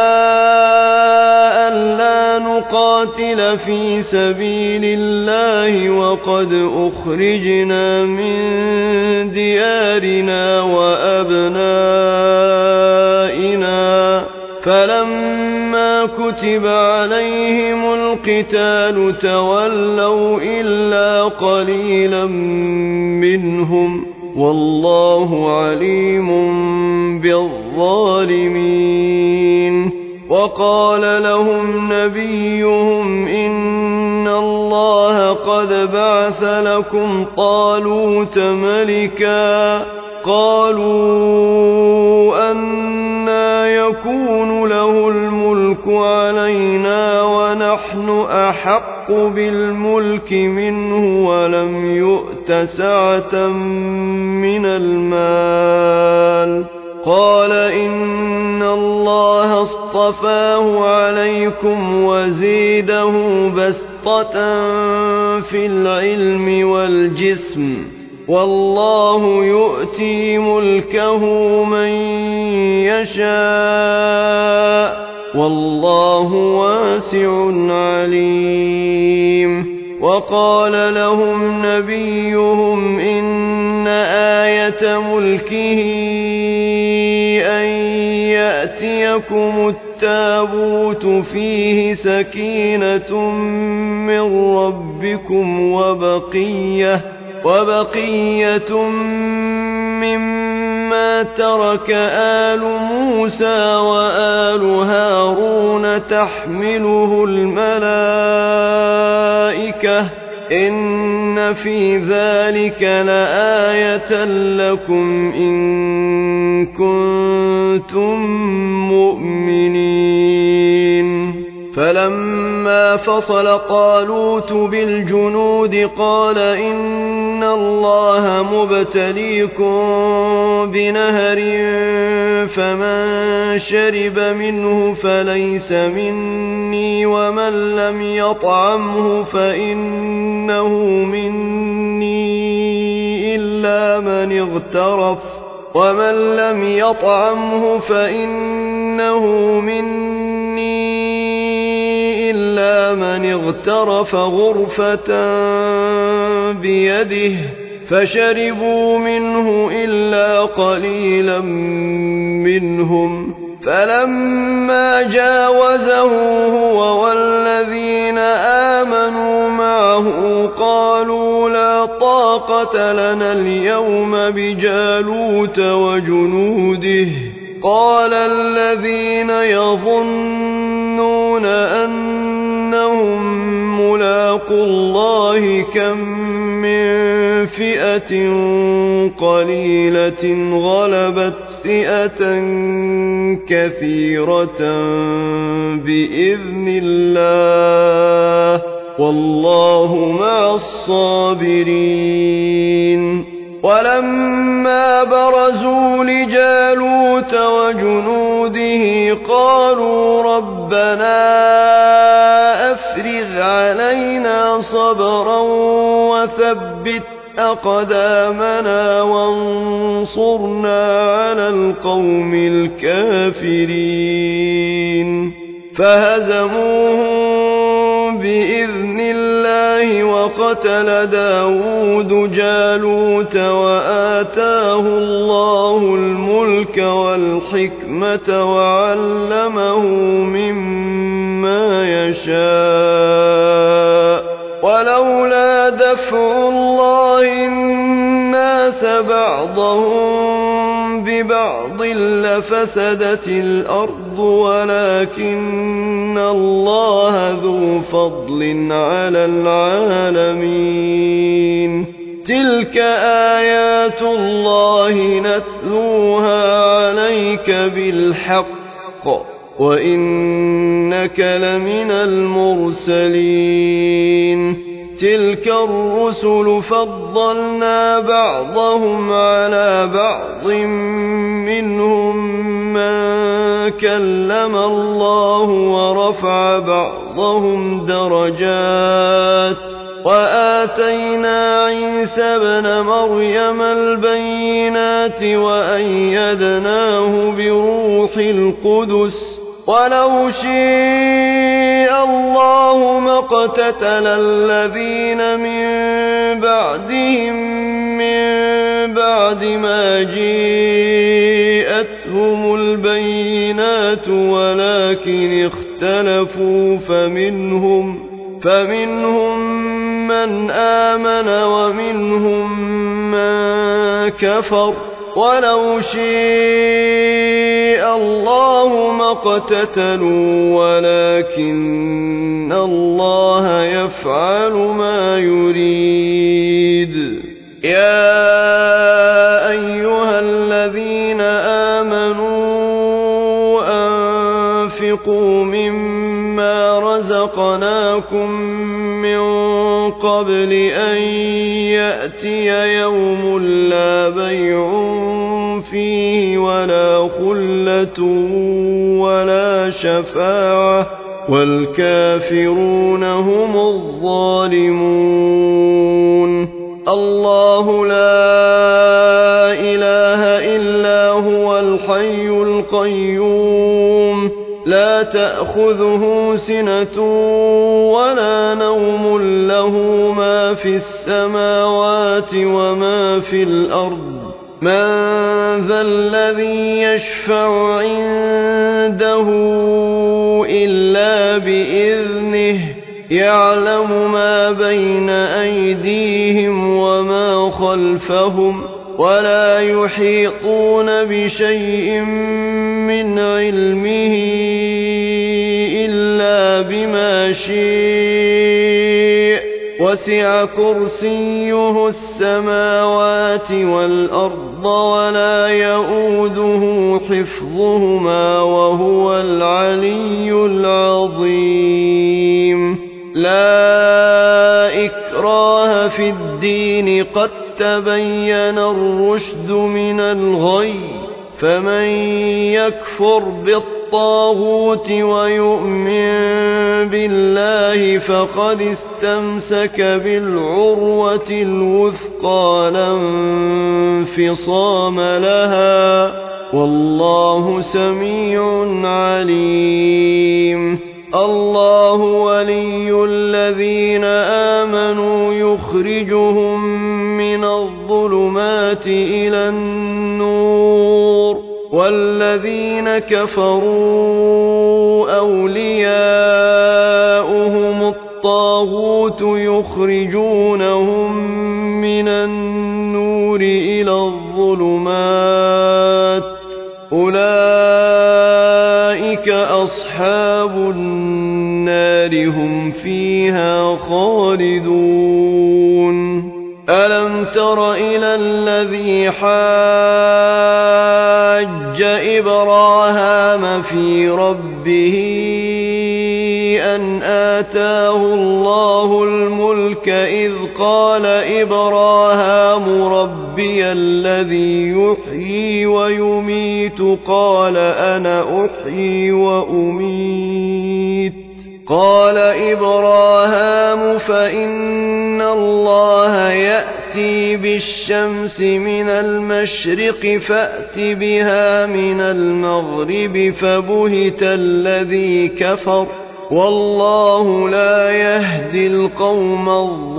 ألا نقاتل في سبيل الله وقد أخرجنا من ديارنا وأبنائنا فلما كتب عليهم القتال تولوا إلا قليلا منهم والله عليم بالظالمين وقال لهم نبيهم إن الله قد بعث لكم طالوت ملكا قالوا أنى يكون له الملك علينا ونحن أحق بالملك منه ولم يؤت سعة من المال قال إن الله اصطفاه عليكم وزيده بسطة في العلم والجسم والله يؤتي ملكه من يشاء والله واسع عليم وقال لهم نبيهم إن آية ملكه أن يأتيكم التابوت فيه سكينة من ربكم وبقية مما ترك آل موسى وآل هارون تحمله الملائكة إن في ذلك لآية لكم إن كنتم مؤمنين فلما فصل طالوت بالجنود قال إن الله مبتليكم بنهر فمن شرب منه فليس مني ومن لم يطعمه فإنه مني إلا من اغترف غرفة بيده فشربوا منه إلا قليلا منهم فلما جاوزه هو والذين آمنوا معه قالوا لا طاقة لنا اليوم بجالوت وجنوده قال الذين يظنون أنهم ملاقو الله كم من فئة قليلة غلبت فئة كثيرة بإذن الله والله مع الصابرين ولما برزوا لجالوت وجنوده قالوا ربنا أفرغ علينا صبرا وثبت أقدامنا وانصرنا على القوم الكافرين فهزموهم بإذن الله الله وقتل داود جالوت وآتاه الله الملك والحكمة وعلمه مما يشاء ولولا دفع الله الناس بعضهم ببعض لفسدت الأرض ولكن الله ذو فضل على العالمين تلك آيات الله نتلوها عليك بالحق وإنك لمن المرسلين تلك الرسل فضلنا بعضهم على بعض منهم من كلم الله ورفع بعضهم درجات وآتينا عيسى ابن مريم البينات وأيدناه بروح القدس ولو شاء الله ما اقتتل الذين من بعدهم من بعد ما جاءتهم البينات ولكن اختلفوا فمنهم من آمن ومنهم من كفر ولو شاء الله ما اقتتلوا ولكن الله يفعل ما يريد يا أيها الذين آمنوا أنفقوا مما رزقناكم من قبل أن يأتي يوم لا بيع فيه ولا خلة ولا شفاعة والكافرون هم الظالمون الله لا إله إلا هو الحي القيوم لا تأخذه سنة ولا نوم له ما في السماوات وما في الأرض من ذا الذي يشفع عنده إلا بإذنه يعلم ما بين أيديهم وما خلفهم ولا يحيطون بشيء من علمه إلا بما شاء وسع كرسيه السماوات والأرض ولا يؤوده حفظهما وهو العلي العظيم لا إكراه في الدين قد تبين الرشد من الغي فمن يكفر بالطاغوت ويؤمن بالله فقد استمسك بالعروة الوثقى لا انفصام لها والله سميع عليم الله ولي الذين آمنوا يخرجهم من الظلمات إلى النور والذين كفروا أولياؤهم الطاغوت يخرجونهم من النور إلى الظلمات أولئك أصحاب النار هم فيها خالدون ألم تر إلى الذي حاج إبراهام في ربه أن آتاه الله الملك إذ قال إبراهام ربي الذي يحيي ويميت قال أنا أحيي وأميت قال إبراهام فإن الله يأتي بالشمس من المشرق فأت بها من المغرب فبهت الذي كفر والله لا يهدي القوم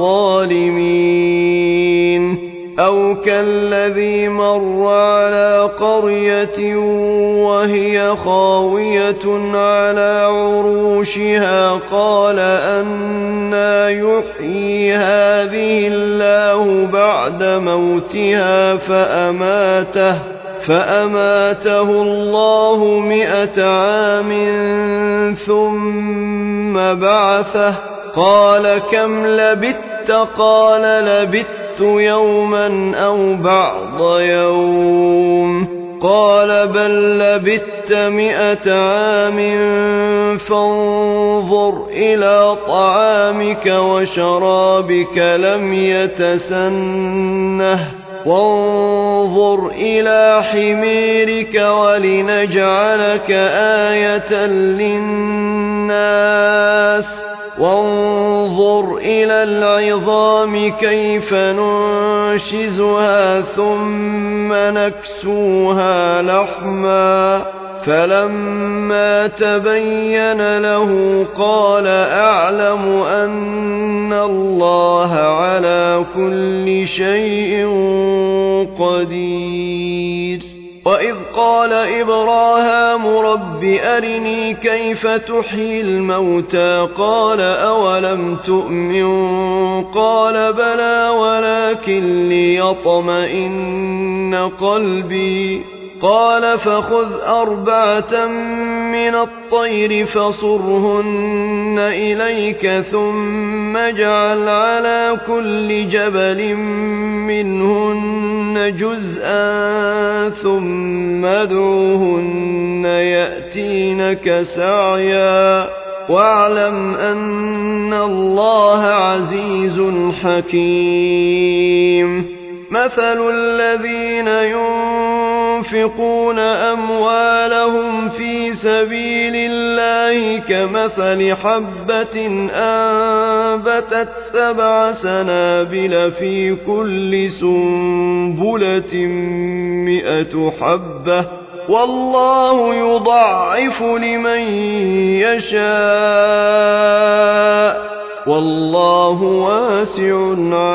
الظالمين. أو كالذي مر على قرية وهي خاوية على عروشها قال أنى يحيي هذه الله بعد موتها فأماته الله 100 عام ثم بعثه قال كم لبثت قال لبثت يوما أو بعض يوم قال بل لبثت 100 عام فانظر إلى طعامك وشرابك لم يتسنه وانظر إلى حميرك ولنجعلك آية للناس وانظر إلى العظام كيف ننشزها ثم نكسوها لحما فلما تبين له قال أعلم أن الله على كل شيء قدير. وإذ قال إبراهام رب أرني كيف تحيي الموتى قال أولم تؤمن قال بلى ولكن ليطمئن قلبي قال فخذ 4 من الطير فصرهن إليك ثم اجعل على كل جبل منهن جزءا ثم ادعوهن يأتينك سعيا واعلم أن الله عزيز حكيم. مثل الذين ينفقون أموالهم في سبيل الله كمثل حبة أنبتت 7 سنابل في كل سنبلة 100 حبة والله يضاعف لمن يشاء والله واسع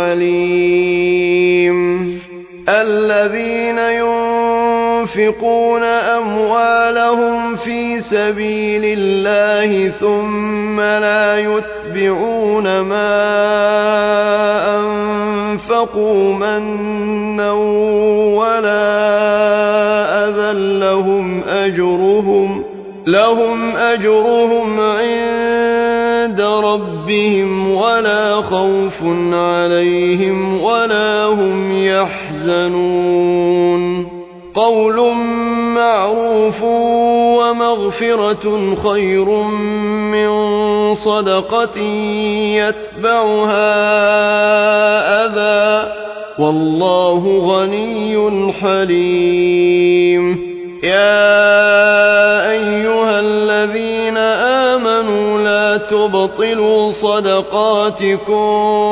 عليم. الذين ينفقون أموالهم في سبيل الله ثم لا يتبعون ما أنفقوا منا ولا أذى لهم أجرهم عند ربهم ولا خوف عليهم ولا هم يحزنون. قول معروف ومغفرة خير من صدقة يتبعها أذى والله غني حليم. يا أيها الذين آمنوا لا تبطلوا صدقاتكم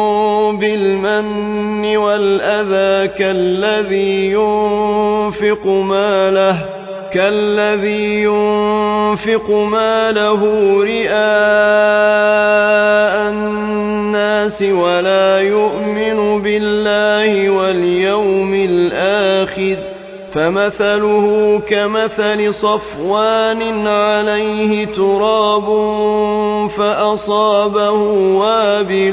بالمن والأذى كالذي ينفق ماله رئاء الناس ولا يؤمن بالله واليوم الآخر فمثله كمثل صفوان عليه تراب فأصابه وابل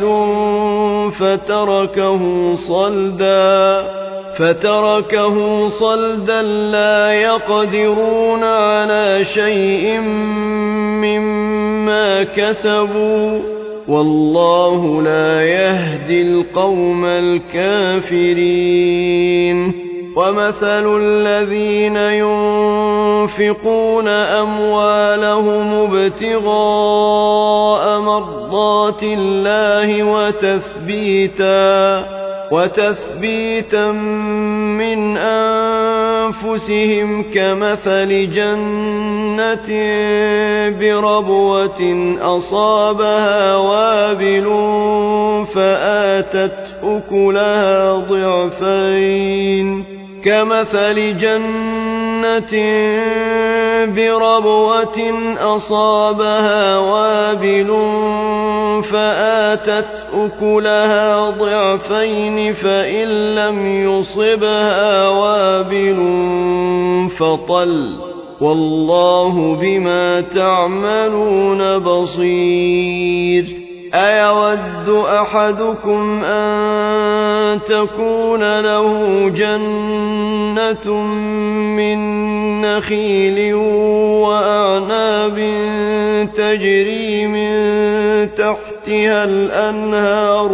فتركه صلدا لا يقدرون على شيء مما كسبوا والله لا يهدي القوم الكافرين. ومثل الذين ينفقون أموالهم ابتغاء مرضات الله وتثبيتا من أنفسهم كمثل جنة بربوة أصابها وابل فآتت أكلها ضعفين كمثل جنة بربوة أصابها وابل فآتت أكلها ضعفين فإن لم يصبها وابل فطل والله بما تعملون بصير أيود أحدكم أن تكون له جنة من نخيل وأعناب تجري من تحتها الأنهار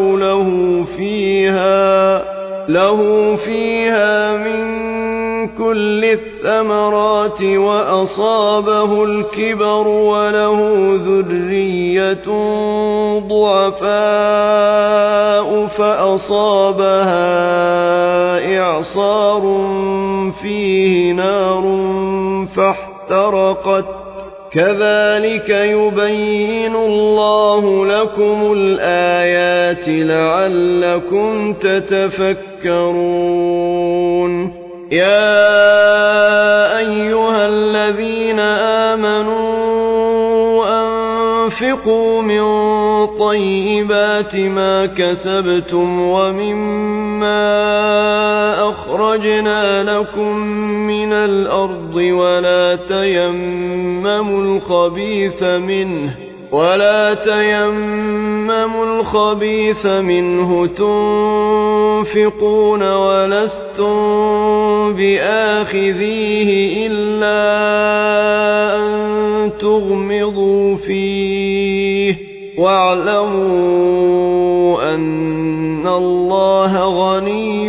له فيها من كل الثمرات وأصابه الكبر وله ذرية ضعفاء فأصابها إعصار فيه نار فاحترقت كذلك يبين الله لكم الآيات لعلكم تتفكرون يا أيها الذين آمنوا أنفقوا من طيبات ما كسبتم وممما أخرجنا لكم من الأرض ولا تيمموا الخبيث منه تنفقون ولستم بآخذيه إلا أن تغمضوا فيه واعلموا أن الله غني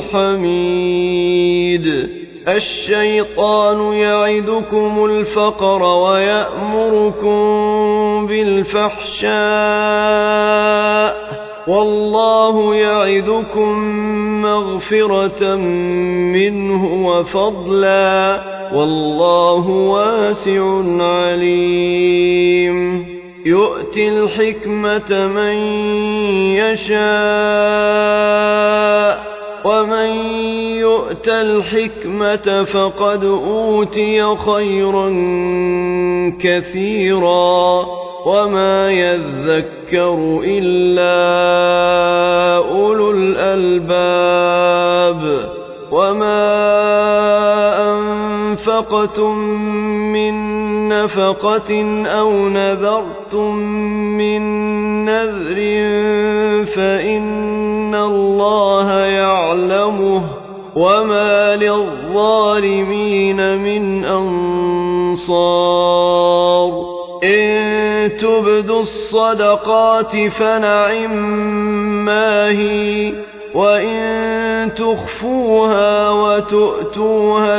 حميد الشيطان يعدكم الفقر ويأمركم بالفحشاء والله يعدكم مغفرة منه وفضلا والله واسع عليم يؤتي الحكمة من يشاء ومن يؤت الحكمة فقد أوتي خيرا كثيرا وما يذكر إلا أولو الألباب وما أنفقتم من نفقة أو نذرتم من نذر فإن الله يعلمه وما للظالمين من أنصار إن تبدوا الصدقات فنعما هي وإن تخفوها وتؤتوها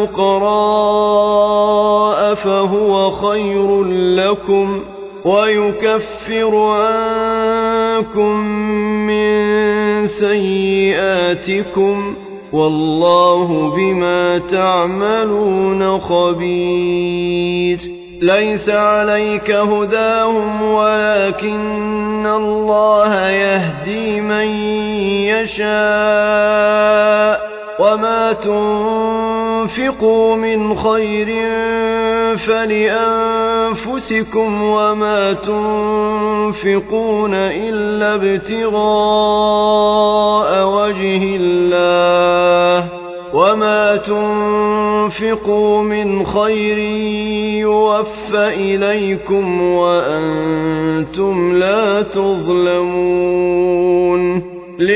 الفقراء فهو خير لكم ويكفر عنكم من سيئاتكم والله بما تعملون خبير ليس عليك هداهم ولكن الله يهدي من يشاء وما تنفقوا من خير فلأنفسكم وما تنفقون إلا ابتغاء وجه الله وما تنفقوا من خير يوفى إليكم وأنتم لا تظلمون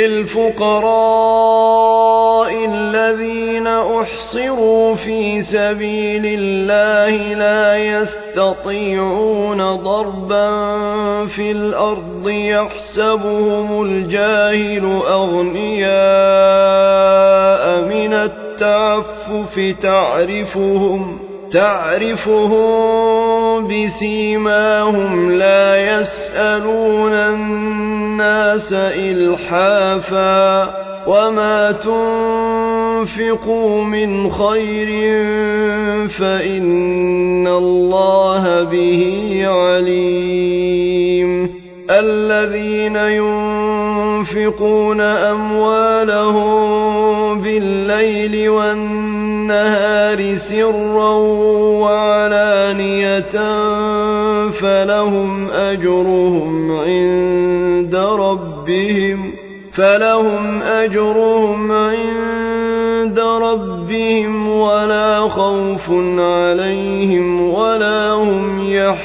للفقراء الذين أحصروا في سبيل الله لا يستطيعون ضربا في الأرض يحسبهم الجاهل أغنياء من التعفف تعرفهم بسيماهم لا يسألون الناس إلحافا وما تنفقوا من خير فإن الله به عليم الذين ينفقون أموالهم بالليل والنهار النهار سرا وعلانية فلهم أجرهم عند ربهم ولا خوف عليهم ولا هم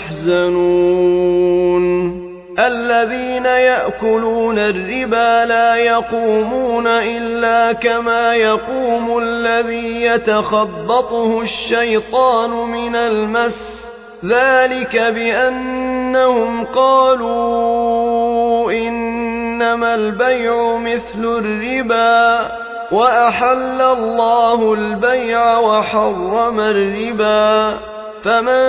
يحزنون الذين يأكلون الربا لا يقومون إلا كما يقوم الذي يتخبطه الشيطان من المس ذلك بأنهم قالوا إنما البيع مثل الربا وأحل الله البيع وحرم الربا فمن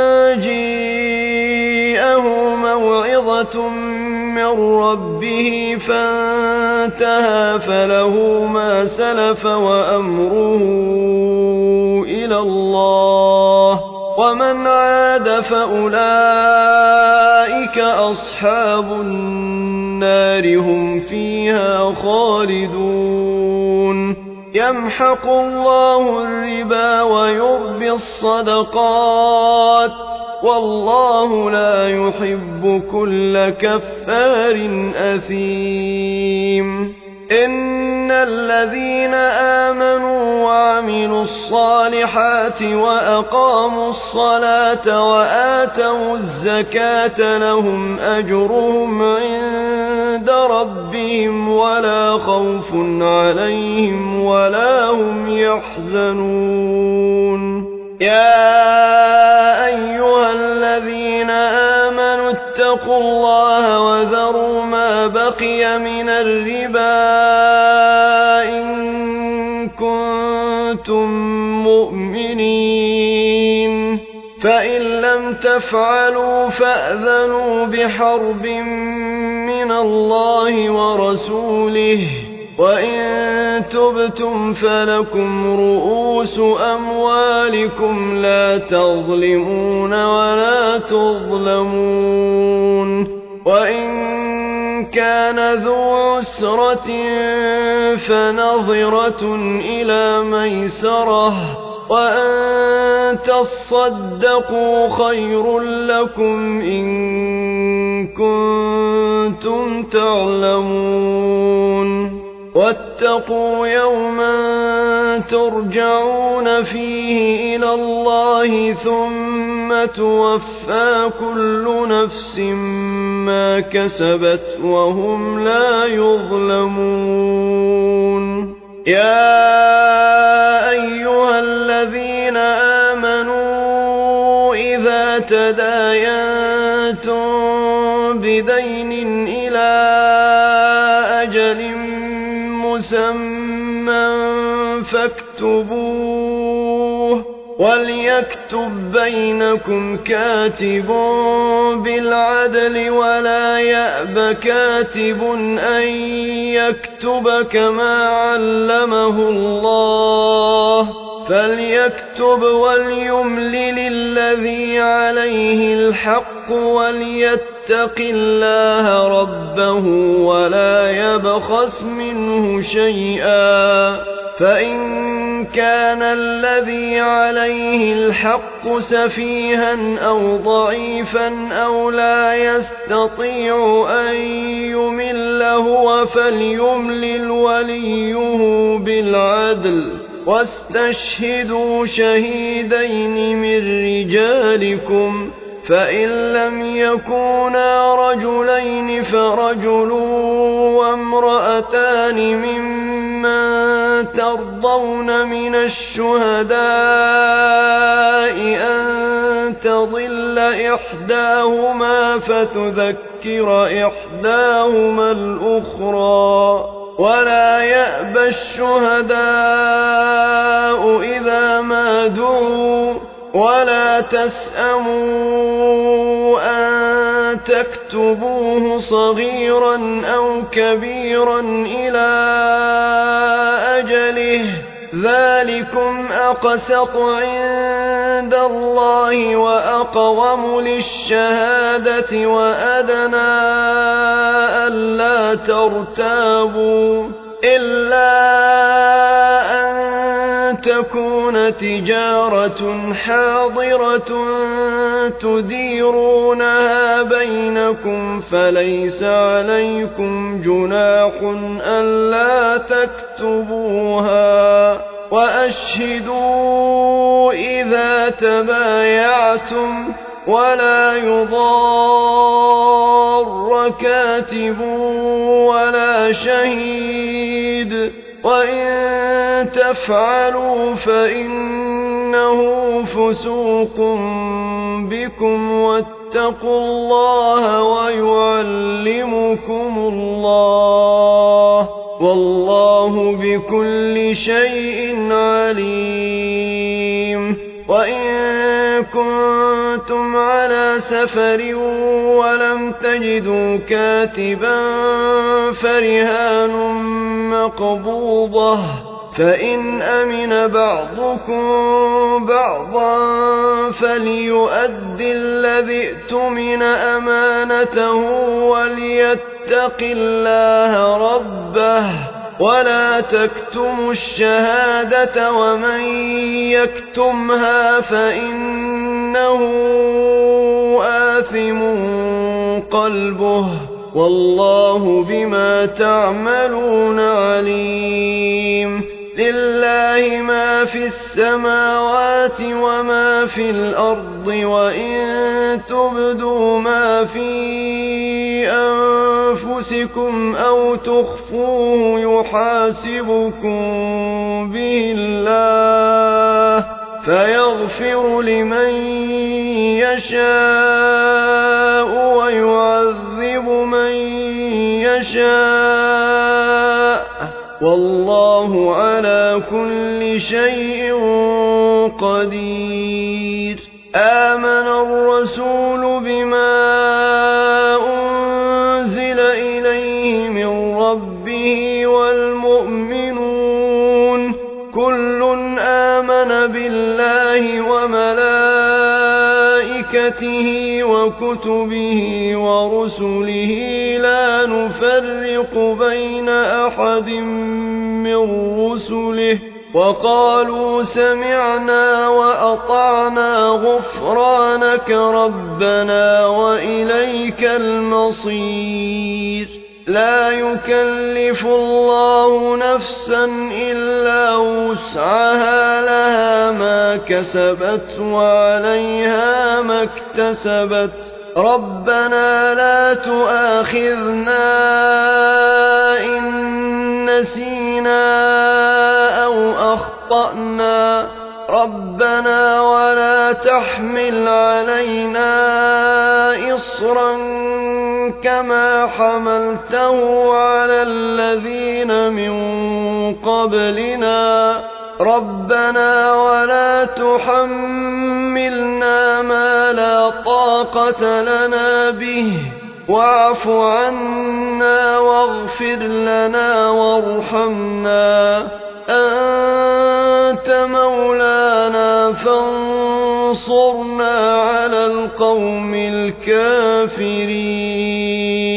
جاءه موعظة من ربه فانتهى فله ما سلف وأمره إلى الله ومن عاد فأولئك أصحاب النار هم فيها خالدون يمحق الله الربا ويربي الصدقات والله لا يحب كل كفار أثيم إن الذين آمنوا وعملوا الصالحات وأقاموا الصلاة وآتوا الزكاة لهم أجرهم عند ربهم ولا خوف عليهم ولا هم يحزنون يا أيها الذين آمنوا اتقوا الله وذروا ما بقي من الربا إن كنتم مؤمنين فإن لم تفعلوا فأذنوا بحرب من الله ورسوله وإن تبتم فلكم رؤوس أموالكم لا تظلمون ولا تظلمون وإن كان ذو عسرة فنظرة إلى ميسرة وأن تصدقوا خير لكم إن كنتم تعلمون واتقوا يوما ترجعون فيه إلى الله ثم توفى كل نفس ما كسبت وهم لا يظلمون يا أيها الذين آمنوا إذا تداينتم بدين إلى أجل مسمى فاكتبوه وليكتب بينكم كاتب بالعدل ولا يأب كاتب أن يكتب كما علمه الله فليكتب وليملل الذي عليه الحق وليتق الله ربه ولا يبخس منه شيئا فإن كان الذي عليه الحق سفيها أو ضعيفا أو لا يستطيع أن يمل هو فليملل وليه بالعدل واستشهدوا شهيدين من رجالكم فإن لم يكونا رجلين فرجل وامرأتان ممن ترضون من الشهداء أن تضل إحداهما فتذكر إحداهما الأخرى ولا يأبى الشهداء إذا ما دعوا ولا تسأموا أن تكتبوه صغيرا أو كبيرا إلى أجله ذلكم أقسط عند الله وأقوم للشهادة وأدنى ألا ترتابوا إلا أن تكون تجارة حاضرة تديرونها بينكم فليس عليكم جناح ألا تكتبوها وأشهدوا إذا تبايعتم ولا يضار كاتب ولا شهيد وإن تفعلوا فإنه فسوق بكم واتقوا الله ويعلمكم الله والله بكل شيء عليم وإن كنتم على سفر ولم تجدوا كاتبا فرهان مقبوضة فإن أمن بعضكم بعضا فليؤد الذي اؤتمن أمانته وليتق الله ربه ولا تكتموا الشهادة ومن يكتمها فإنه آثم قلبه والله بما تعملون عليم لله ما في السماوات وما في الأرض وإن تبدوا ما في أنفسكم أو تخفوه يحاسبكم به الله فيغفر لمن يشاء ويعذب من يشاء والله على كل شيء قدير آمن الرسول بما أنزل إليه من ربه والمؤمنون كل آمن بالله وملائكته وكتبه ورسله لا نفرق بين أحد من رسله وقالوا سمعنا وأطعنا غفرانك ربنا وإليك المصير لا يكلف الله نفسا إلا وسعها لها ما كسبت وعليها ما اكتسبت ربنا لا تؤاخذنا إن نسينا أو أخطأنا ربنا ولا تحمل علينا إصرا كما حملته على الذين من قبلنا ربنا ولا تحملنا ما لا طاقة لنا به واعف عنا واغفر لنا وارحمنا أنت مولانا فانصرنا على القوم الكافرين